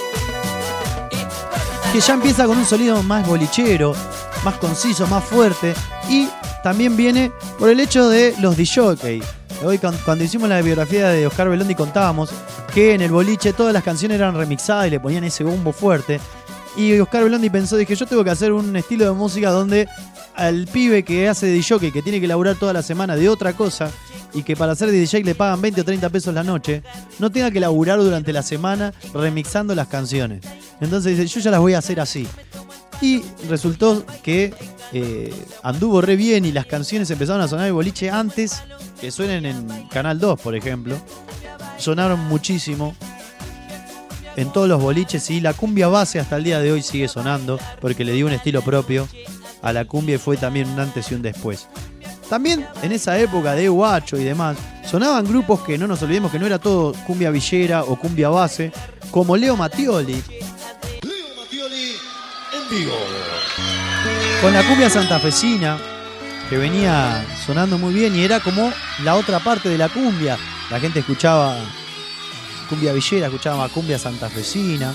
que ya empieza con un sonido más bolichero, más conciso, más fuerte, y también viene por el hecho de los disjockeys. Hoy cuando hicimos la biografía de Oscar Belondi contábamos que en el boliche todas las canciones eran remixadas y le ponían ese bombo fuerte. Y Oscar Belondi pensó, dije, yo tengo que hacer un estilo de música donde al pibe que hace de D J, que tiene que laburar toda la semana de otra cosa y que para hacer de D J le pagan veinte o treinta pesos la noche, no tenga que laburar durante la semana remixando las canciones. Entonces dice, yo ya las voy a hacer así. Y resultó que eh, anduvo re bien y las canciones empezaron a sonar en el boliche antes que suenen en Canal dos, por ejemplo. Sonaron muchísimo en todos los boliches y la cumbia base hasta el día de hoy sigue sonando porque le dio un estilo propio a la cumbia y fue también un antes y un después. También en esa época de Guacho y demás, sonaban grupos que no nos olvidemos que no era todo cumbia villera o cumbia base, como Leo Mattioli.
Leo Mattioli en vivo.
Con la cumbia santafesina, que venía sonando muy bien y era como la otra parte de la cumbia. La gente escuchaba cumbia villera, escuchaba cumbia santafesina.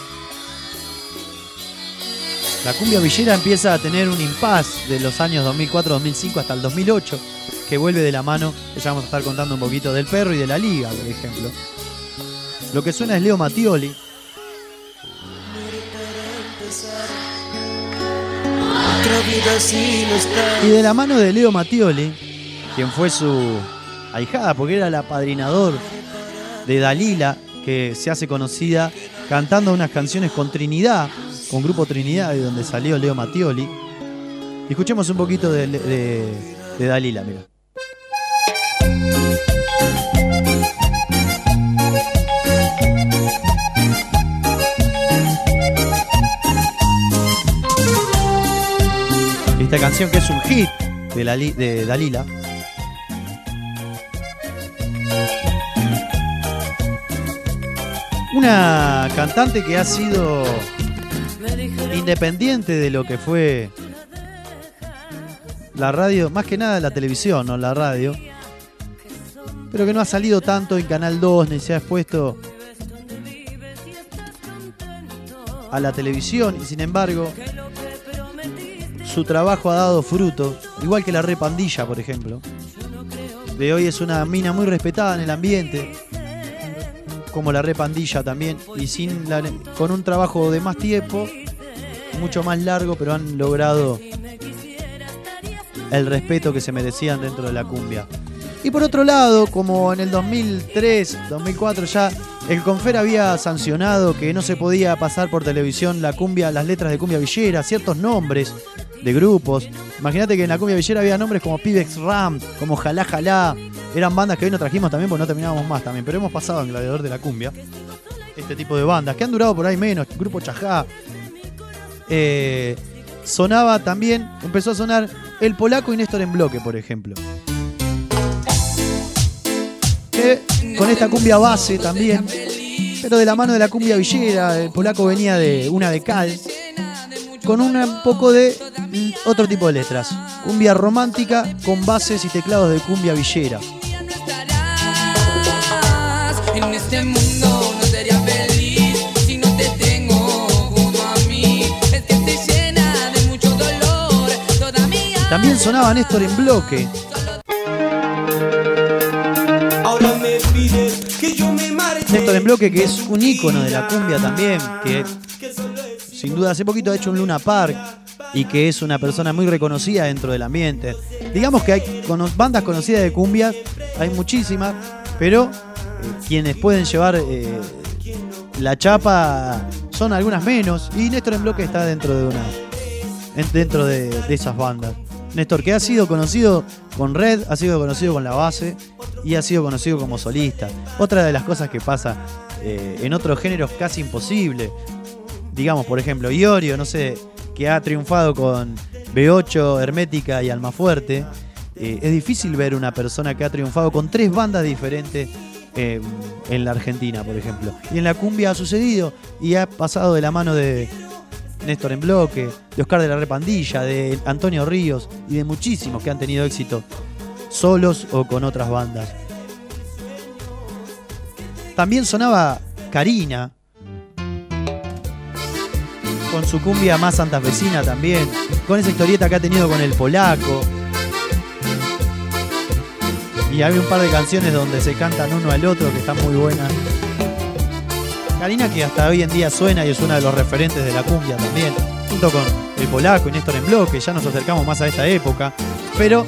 La cumbia villera empieza a tener un impasse de los años dos mil cuatro dos mil cinco hasta el dos mil ocho, que vuelve de la mano, que ya vamos a estar contando un poquito del Perro y de la Liga, por ejemplo. Lo que suena es Leo Mattioli. Y de la mano de Leo Mattioli, quien fue su ahijada, porque era el apadrinador de Dalila, que se hace conocida cantando unas canciones con Trinidad, con Grupo Trinidad, de donde salió Leo Mattioli. Y escuchemos un poquito de, de, de Dalila, mira. Esta canción que es un hit de, la, de Dalila. Una cantante que ha sido independiente de lo que fue la radio, más que nada la televisión, no la radio, pero que no ha salido tanto en Canal dos ni se ha expuesto a la televisión y sin embargo su trabajo ha dado fruto, igual que la Re Pandilla, por ejemplo. De hoy es una mina muy respetada en el ambiente, como la Re Pandilla también, y sin la, con un trabajo de más tiempo, mucho más largo, pero han logrado el respeto que se merecían dentro de la cumbia. Y por otro lado, como en el dos mil tres, dos mil cuatro ya el Confer había sancionado que no se podía pasar por televisión la cumbia, las letras de cumbia villera, ciertos nombres de grupos. Imagínate que en la cumbia villera había nombres como Pibex Ram, como Jalá Jalá. Eran bandas que hoy no trajimos también porque no terminábamos más también, pero hemos pasado en Gladiador de la Cumbia este tipo de bandas que han durado por ahí menos. Grupo Chajá. Eh, sonaba también, empezó a sonar El Polaco y Néstor en Bloque, por ejemplo. Que con esta cumbia base también, pero de la mano de la cumbia villera. El Polaco venía de una de cal, con un poco de otro tipo de letras. Cumbia romántica con bases y teclados de cumbia villera.
En este mundo no sería feliz si no te tengo junto a mí. Es que estoy llena de mucho dolor. Toda mi alma.
También sonaba Néstor en Bloque.
Ahora me pides que yo me marche.
Néstor en Bloque, que es un ícono de la cumbia también, que sin duda hace poquito ha hecho un Luna Park y que es una persona muy reconocida dentro del ambiente. Digamos que hay cono- bandas conocidas de cumbia, hay muchísimas, pero eh, quienes pueden llevar eh, la chapa son algunas menos, y Néstor en Bloque está dentro de una en, dentro de, de esas bandas. Néstor, que ha sido conocido con Red, ha sido conocido con La Base y ha sido conocido como solista. Otra de las cosas que pasa eh, en otros géneros casi imposible. Digamos, por ejemplo, Iorio, no sé, que ha triunfado con B ocho, Hermética y Almafuerte. Eh, es difícil ver una persona que ha triunfado con tres bandas diferentes eh, en la Argentina, por ejemplo. Y en la cumbia ha sucedido y ha pasado de la mano de Néstor en Bloque, de Oscar de la Re Pandilla, de Antonio Ríos y de muchísimos que han tenido éxito solos o con otras bandas. También sonaba Karina, con su cumbia más santafesina también, con esa historieta que ha tenido con El Polaco. Y hay un par de canciones donde se cantan uno al otro que están muy buenas. Karina, que hasta hoy en día suena y es una de los referentes de la cumbia también, junto con el Polaco y Néstor en Bloque. Ya nos acercamos más a esta época, pero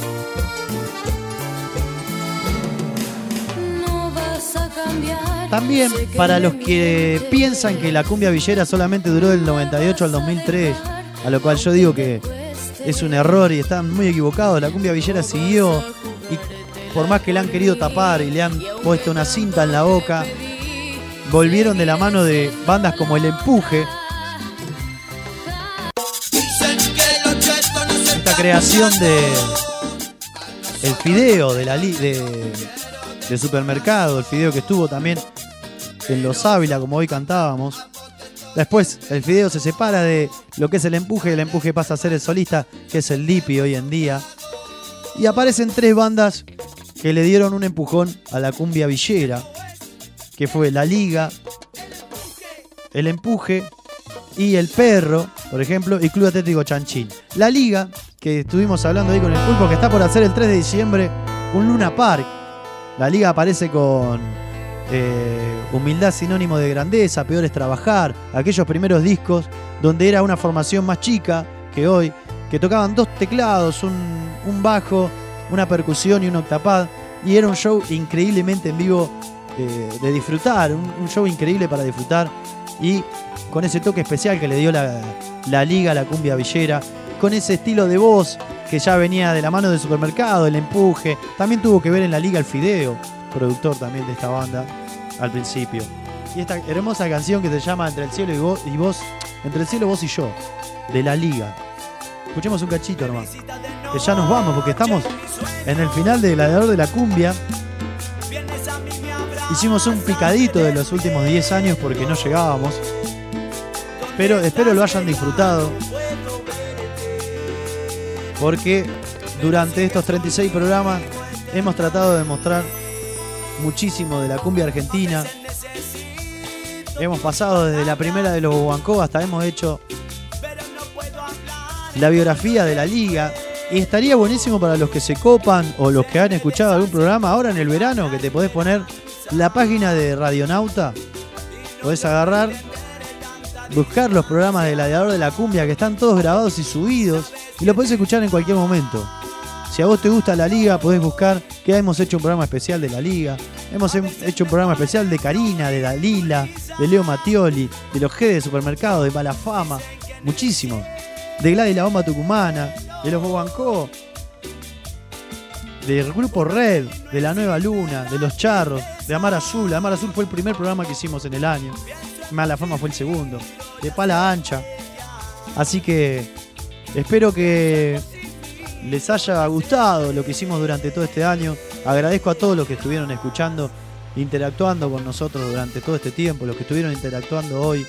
también para los que piensan que la cumbia villera solamente duró del noventa y ocho al dos mil tres, a lo cual yo digo que es un error y están muy equivocados. La cumbia villera siguió y por más que le han querido tapar y le han puesto una cinta en la boca, volvieron de la mano de bandas como El Empuje. Esta creación de el fideo de la li de, de Supermercado, el fideo que estuvo también en Los Ávila, como hoy cantábamos. Después el fideo se separa de lo que es El Empuje, el Empuje pasa a ser el solista, que es el Dipi hoy en día. Y aparecen tres bandas que le dieron un empujón a la cumbia villera, que fue La Liga, El Empuje y El Perro, por ejemplo, y Club Atlético Chanchín. La Liga, que estuvimos hablando ahí con el Pulpo, que está por hacer el tres de diciembre un Luna Park. La Liga aparece con eh, Humildad sinónimo de grandeza, Peor es trabajar, aquellos primeros discos donde era una formación más chica que hoy, que tocaban dos teclados, un, un bajo, una percusión y un octapad, y era un show increíblemente en vivo eh, de disfrutar, un, un show increíble para disfrutar, y con ese toque especial que le dio la, la Liga a la cumbia villera, con ese estilo de voz que ya venía de la mano del Supermercado, El Empuje. También tuvo que ver en La Liga el Fideo, productor también de esta banda al principio. Y esta hermosa canción que se llama Entre el cielo y vos, y vos Entre el cielo, vos y yo, de La Liga. Escuchemos un cachito, hermano, que ya nos vamos porque estamos en el final del Gladiador de la Cumbia. Hicimos un picadito de los últimos diez años porque no llegábamos, pero espero lo hayan disfrutado, porque durante estos treinta y seis programas hemos tratado de mostrar muchísimo de la cumbia argentina. Hemos pasado desde la primera de los Guancó hasta hemos hecho la biografía de La Liga. Y estaría buenísimo para los que se copan o los que han escuchado algún programa ahora en el verano, que te podés poner la página de Radionauta, podés agarrar, buscar los programas de Gladiador de la Cumbia que están todos grabados y subidos y lo podés escuchar en cualquier momento. Si a vos te gusta La Liga, podés buscar que hemos hecho un programa especial de La Liga, hemos hecho un programa especial de Karina, de Dalila, de Leo Mattioli, de los G de Supermercado, de Mala Fama, muchísimos, de Gladys la Bomba Tucumana, de los Bobancó, del Grupo Red, de La Nueva Luna, de Los Charros, de Amar Azul. Amar Azul fue el primer programa que hicimos en el año, Mala Fama fue el segundo, de Pala Ancha. Así que espero que les haya gustado lo que hicimos durante todo este año. Agradezco a todos los que estuvieron escuchando, interactuando con nosotros durante todo este tiempo, los que estuvieron interactuando hoy.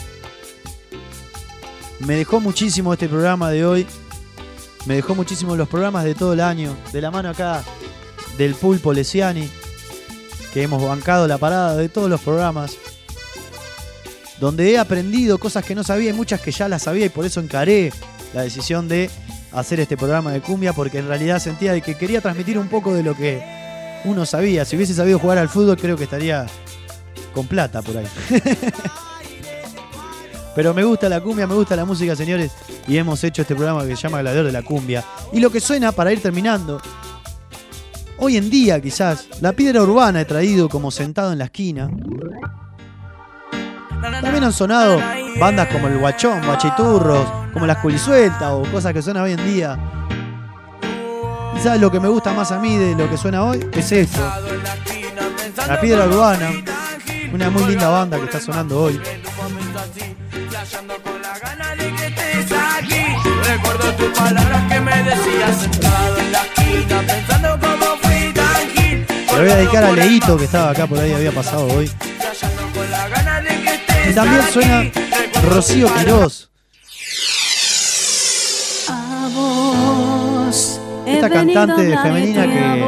Me dejó muchísimo este programa de hoy. Me dejó muchísimo los programas de todo el año. De la mano acá del Pulpo Lesiani, que hemos bancado la parada de todos los programas, donde he aprendido cosas que no sabía y muchas que ya las sabía, y por eso encaré la decisión de hacer este programa de cumbia, porque en realidad sentía que quería transmitir un poco de lo que uno sabía. Si hubiese sabido jugar al fútbol, creo que estaría con plata por ahí. Pero me gusta la cumbia, me gusta la música, señores, y hemos hecho este programa que se llama Gladiador de la Cumbia. Y lo que suena, para ir terminando, hoy en día quizás, La Piedra Urbana he traído como Sentado en la Esquina. También han sonado bandas como El Guachón, Guachiturros, como Las Culisueltas o cosas que suenan hoy en día. Quizás lo que me gusta más a mí de lo que suena hoy es esto, La Piedra Urbana, una muy linda banda que está sonando hoy.
Recuerdo tus palabras que me decías sentado en la esquina, pensando cómo fui tan gil.
Le voy a dedicar a Leito, que estaba acá por ahí, había pasado hoy. Y también suena Rocío Quirós, esta cantante femenina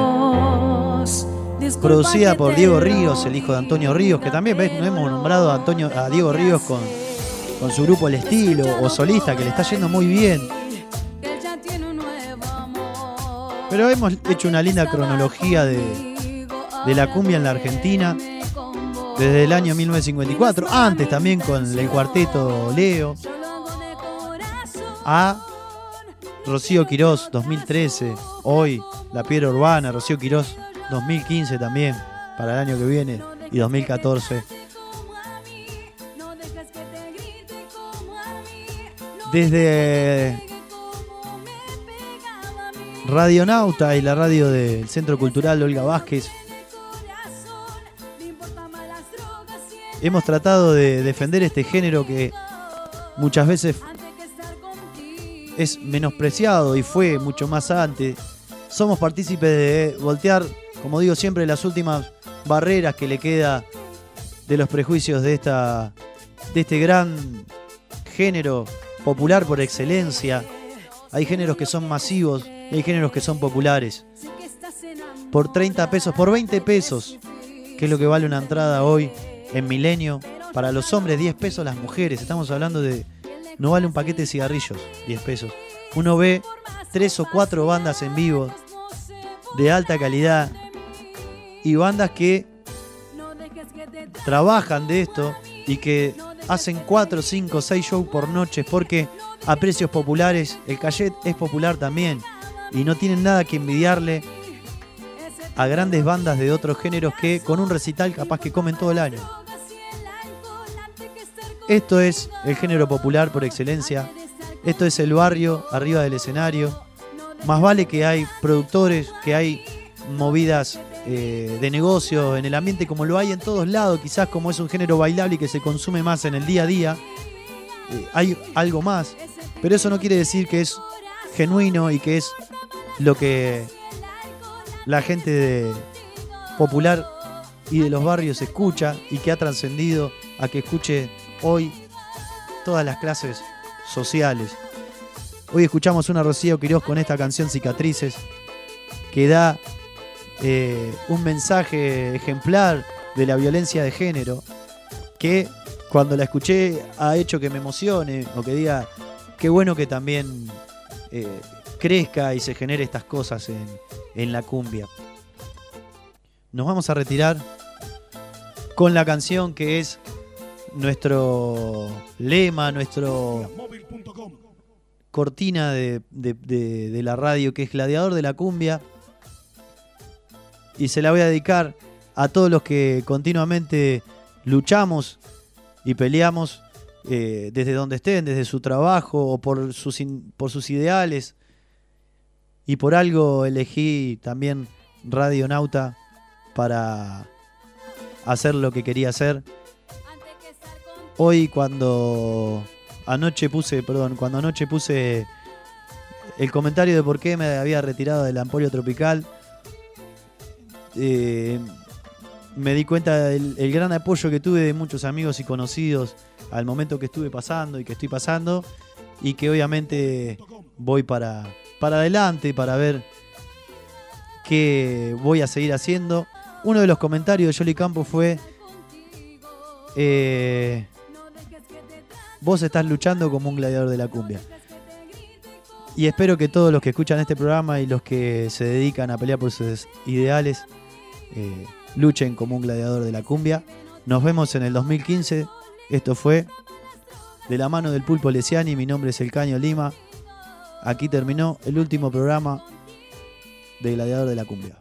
que producida por Diego Ríos, el hijo de Antonio Ríos, que también ves, no hemos nombrado a, Antonio, a Diego Ríos con, con su grupo El Estilo o solista, que le está yendo muy bien. Pero hemos hecho una linda cronología de, de la cumbia en la Argentina desde el año mil novecientos cincuenta y cuatro, antes también con el cuarteto Leo, a Rocío Quirós dos mil trece, hoy La Piedra Urbana, Rocío Quirós dos mil quince también, para el año que viene, y dos mil catorce. Desde Radionauta y la radio del Centro Cultural Olga Vázquez, hemos tratado de defender este género que muchas veces es menospreciado y fue mucho más antes. Somos partícipes de voltear, como digo siempre, las últimas barreras que le queda de los prejuicios de, esta, de este gran género popular por excelencia. Hay géneros que son masivos y hay géneros que son populares. Por treinta pesos, por veinte pesos, que es lo que vale una entrada hoy en Milenio. Para los hombres, diez pesos las mujeres. Estamos hablando de... No vale un paquete de cigarrillos, diez pesos. Uno ve tres o cuatro bandas en vivo de alta calidad y bandas que trabajan de esto y que hacen cuatro, cinco, seis shows por noche porque a precios populares el cachet es popular también y no tienen nada que envidiarle a grandes bandas de otros géneros que con un recital capaz que comen todo el año. Esto es el género popular por excelencia. Esto es el barrio arriba del escenario. Más vale que hay productores, que hay movidas eh, de negocio en el ambiente como lo hay en todos lados. Quizás como es un género bailable y que se consume más en el día a día, eh, hay algo más. Pero eso no quiere decir que es genuino y que es lo que la gente de popular y de los barrios escucha y que ha trascendido a que escuche hoy todas las clases sociales. Hoy escuchamos una Rocío Quirós con esta canción Cicatrices, que da eh, un mensaje ejemplar de la violencia de género, que cuando la escuché ha hecho que me emocione o que diga qué bueno que también eh, crezca y se genere estas cosas en, en la cumbia. Nos vamos a retirar con la canción que es nuestro lema, nuestro cortina de, de, de, de la radio, que es Gladiador de la Cumbia, y se la voy a dedicar a todos los que continuamente luchamos y peleamos eh, desde donde estén, desde su trabajo o por sus, in, por sus ideales, y por algo elegí también Radionauta para hacer lo que quería hacer. Hoy cuando anoche puse, perdón, cuando anoche puse el comentario de por qué me había retirado del Emporio Tropical, eh, me di cuenta del el gran apoyo que tuve de muchos amigos y conocidos al momento que estuve pasando y que estoy pasando, y que obviamente voy para, para adelante para ver qué voy a seguir haciendo. Uno de los comentarios de Jolly Campos fue eh, vos estás luchando como un gladiador de la cumbia. Y espero que todos los que escuchan este programa y los que se dedican a pelear por sus ideales eh, luchen como un gladiador de la cumbia. Nos vemos en el dos mil quince. Esto fue de la mano del Pulpo Lesiani. Mi nombre es El Caño Lima. Aquí terminó el último programa de Gladiador de la Cumbia.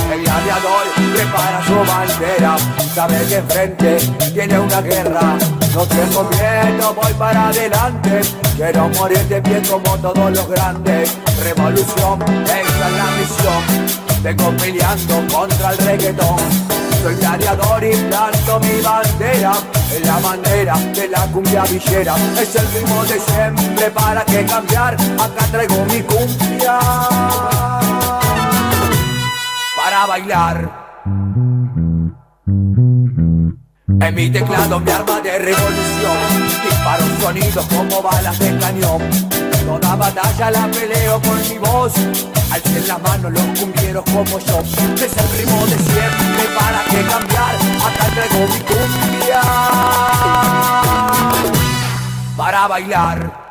Sabe que enfrente tiene una guerra, No tengo miedo, voy para adelante. Quiero morir de pie como todos los grandes. Revolución, esa es la misión. Vengo peleando contra el reggaetón. Soy gladiador y planto mi bandera en la bandera de la cumbia villera. Es el ritmo de siempre, ¿para qué cambiar? Acá traigo mi cumbia para bailar. En mi teclado mi arma de revolución, disparo sonidos como balas de cañón. Toda batalla la peleo con mi voz, alcen las manos los cumbieros como yo. Es el ritmo de siempre, ¿para qué cambiar? Acá traigo mi cumbia para bailar.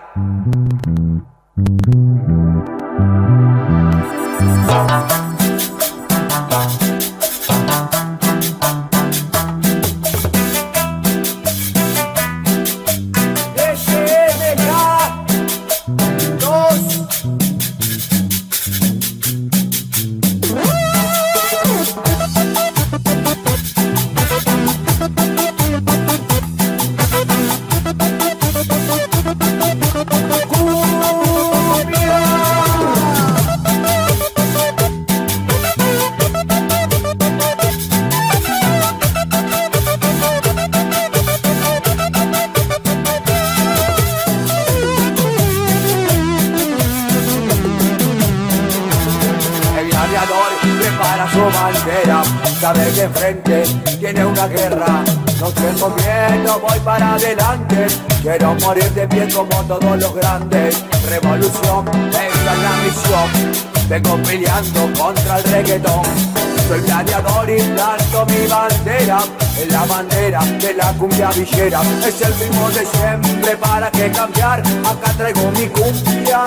Prepara su bandera, sabe que enfrente tiene una guerra. No tengo miedo, voy para adelante. Quiero morir de pie como todos los grandes. Revolución, esa es la misión. Vengo peleando contra el reggaetón. Soy gladiador y planto mi bandera en la bandera de la cumbia villera. Es el ritmo de siempre, ¿para qué cambiar? Acá traigo mi cumbia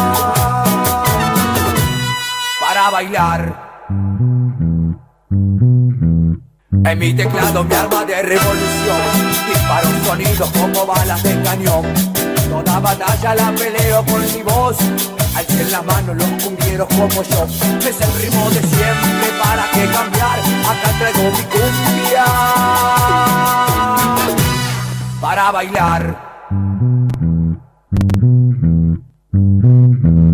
para bailar. En mi teclado mi arma de revolución, disparo sonidos como balas de cañón. Toda batalla la peleo con mi voz, alcen las manos los cumbieros como yo. Es el ritmo de siempre, ¿para qué cambiar? Acá traigo mi cumbia para bailar.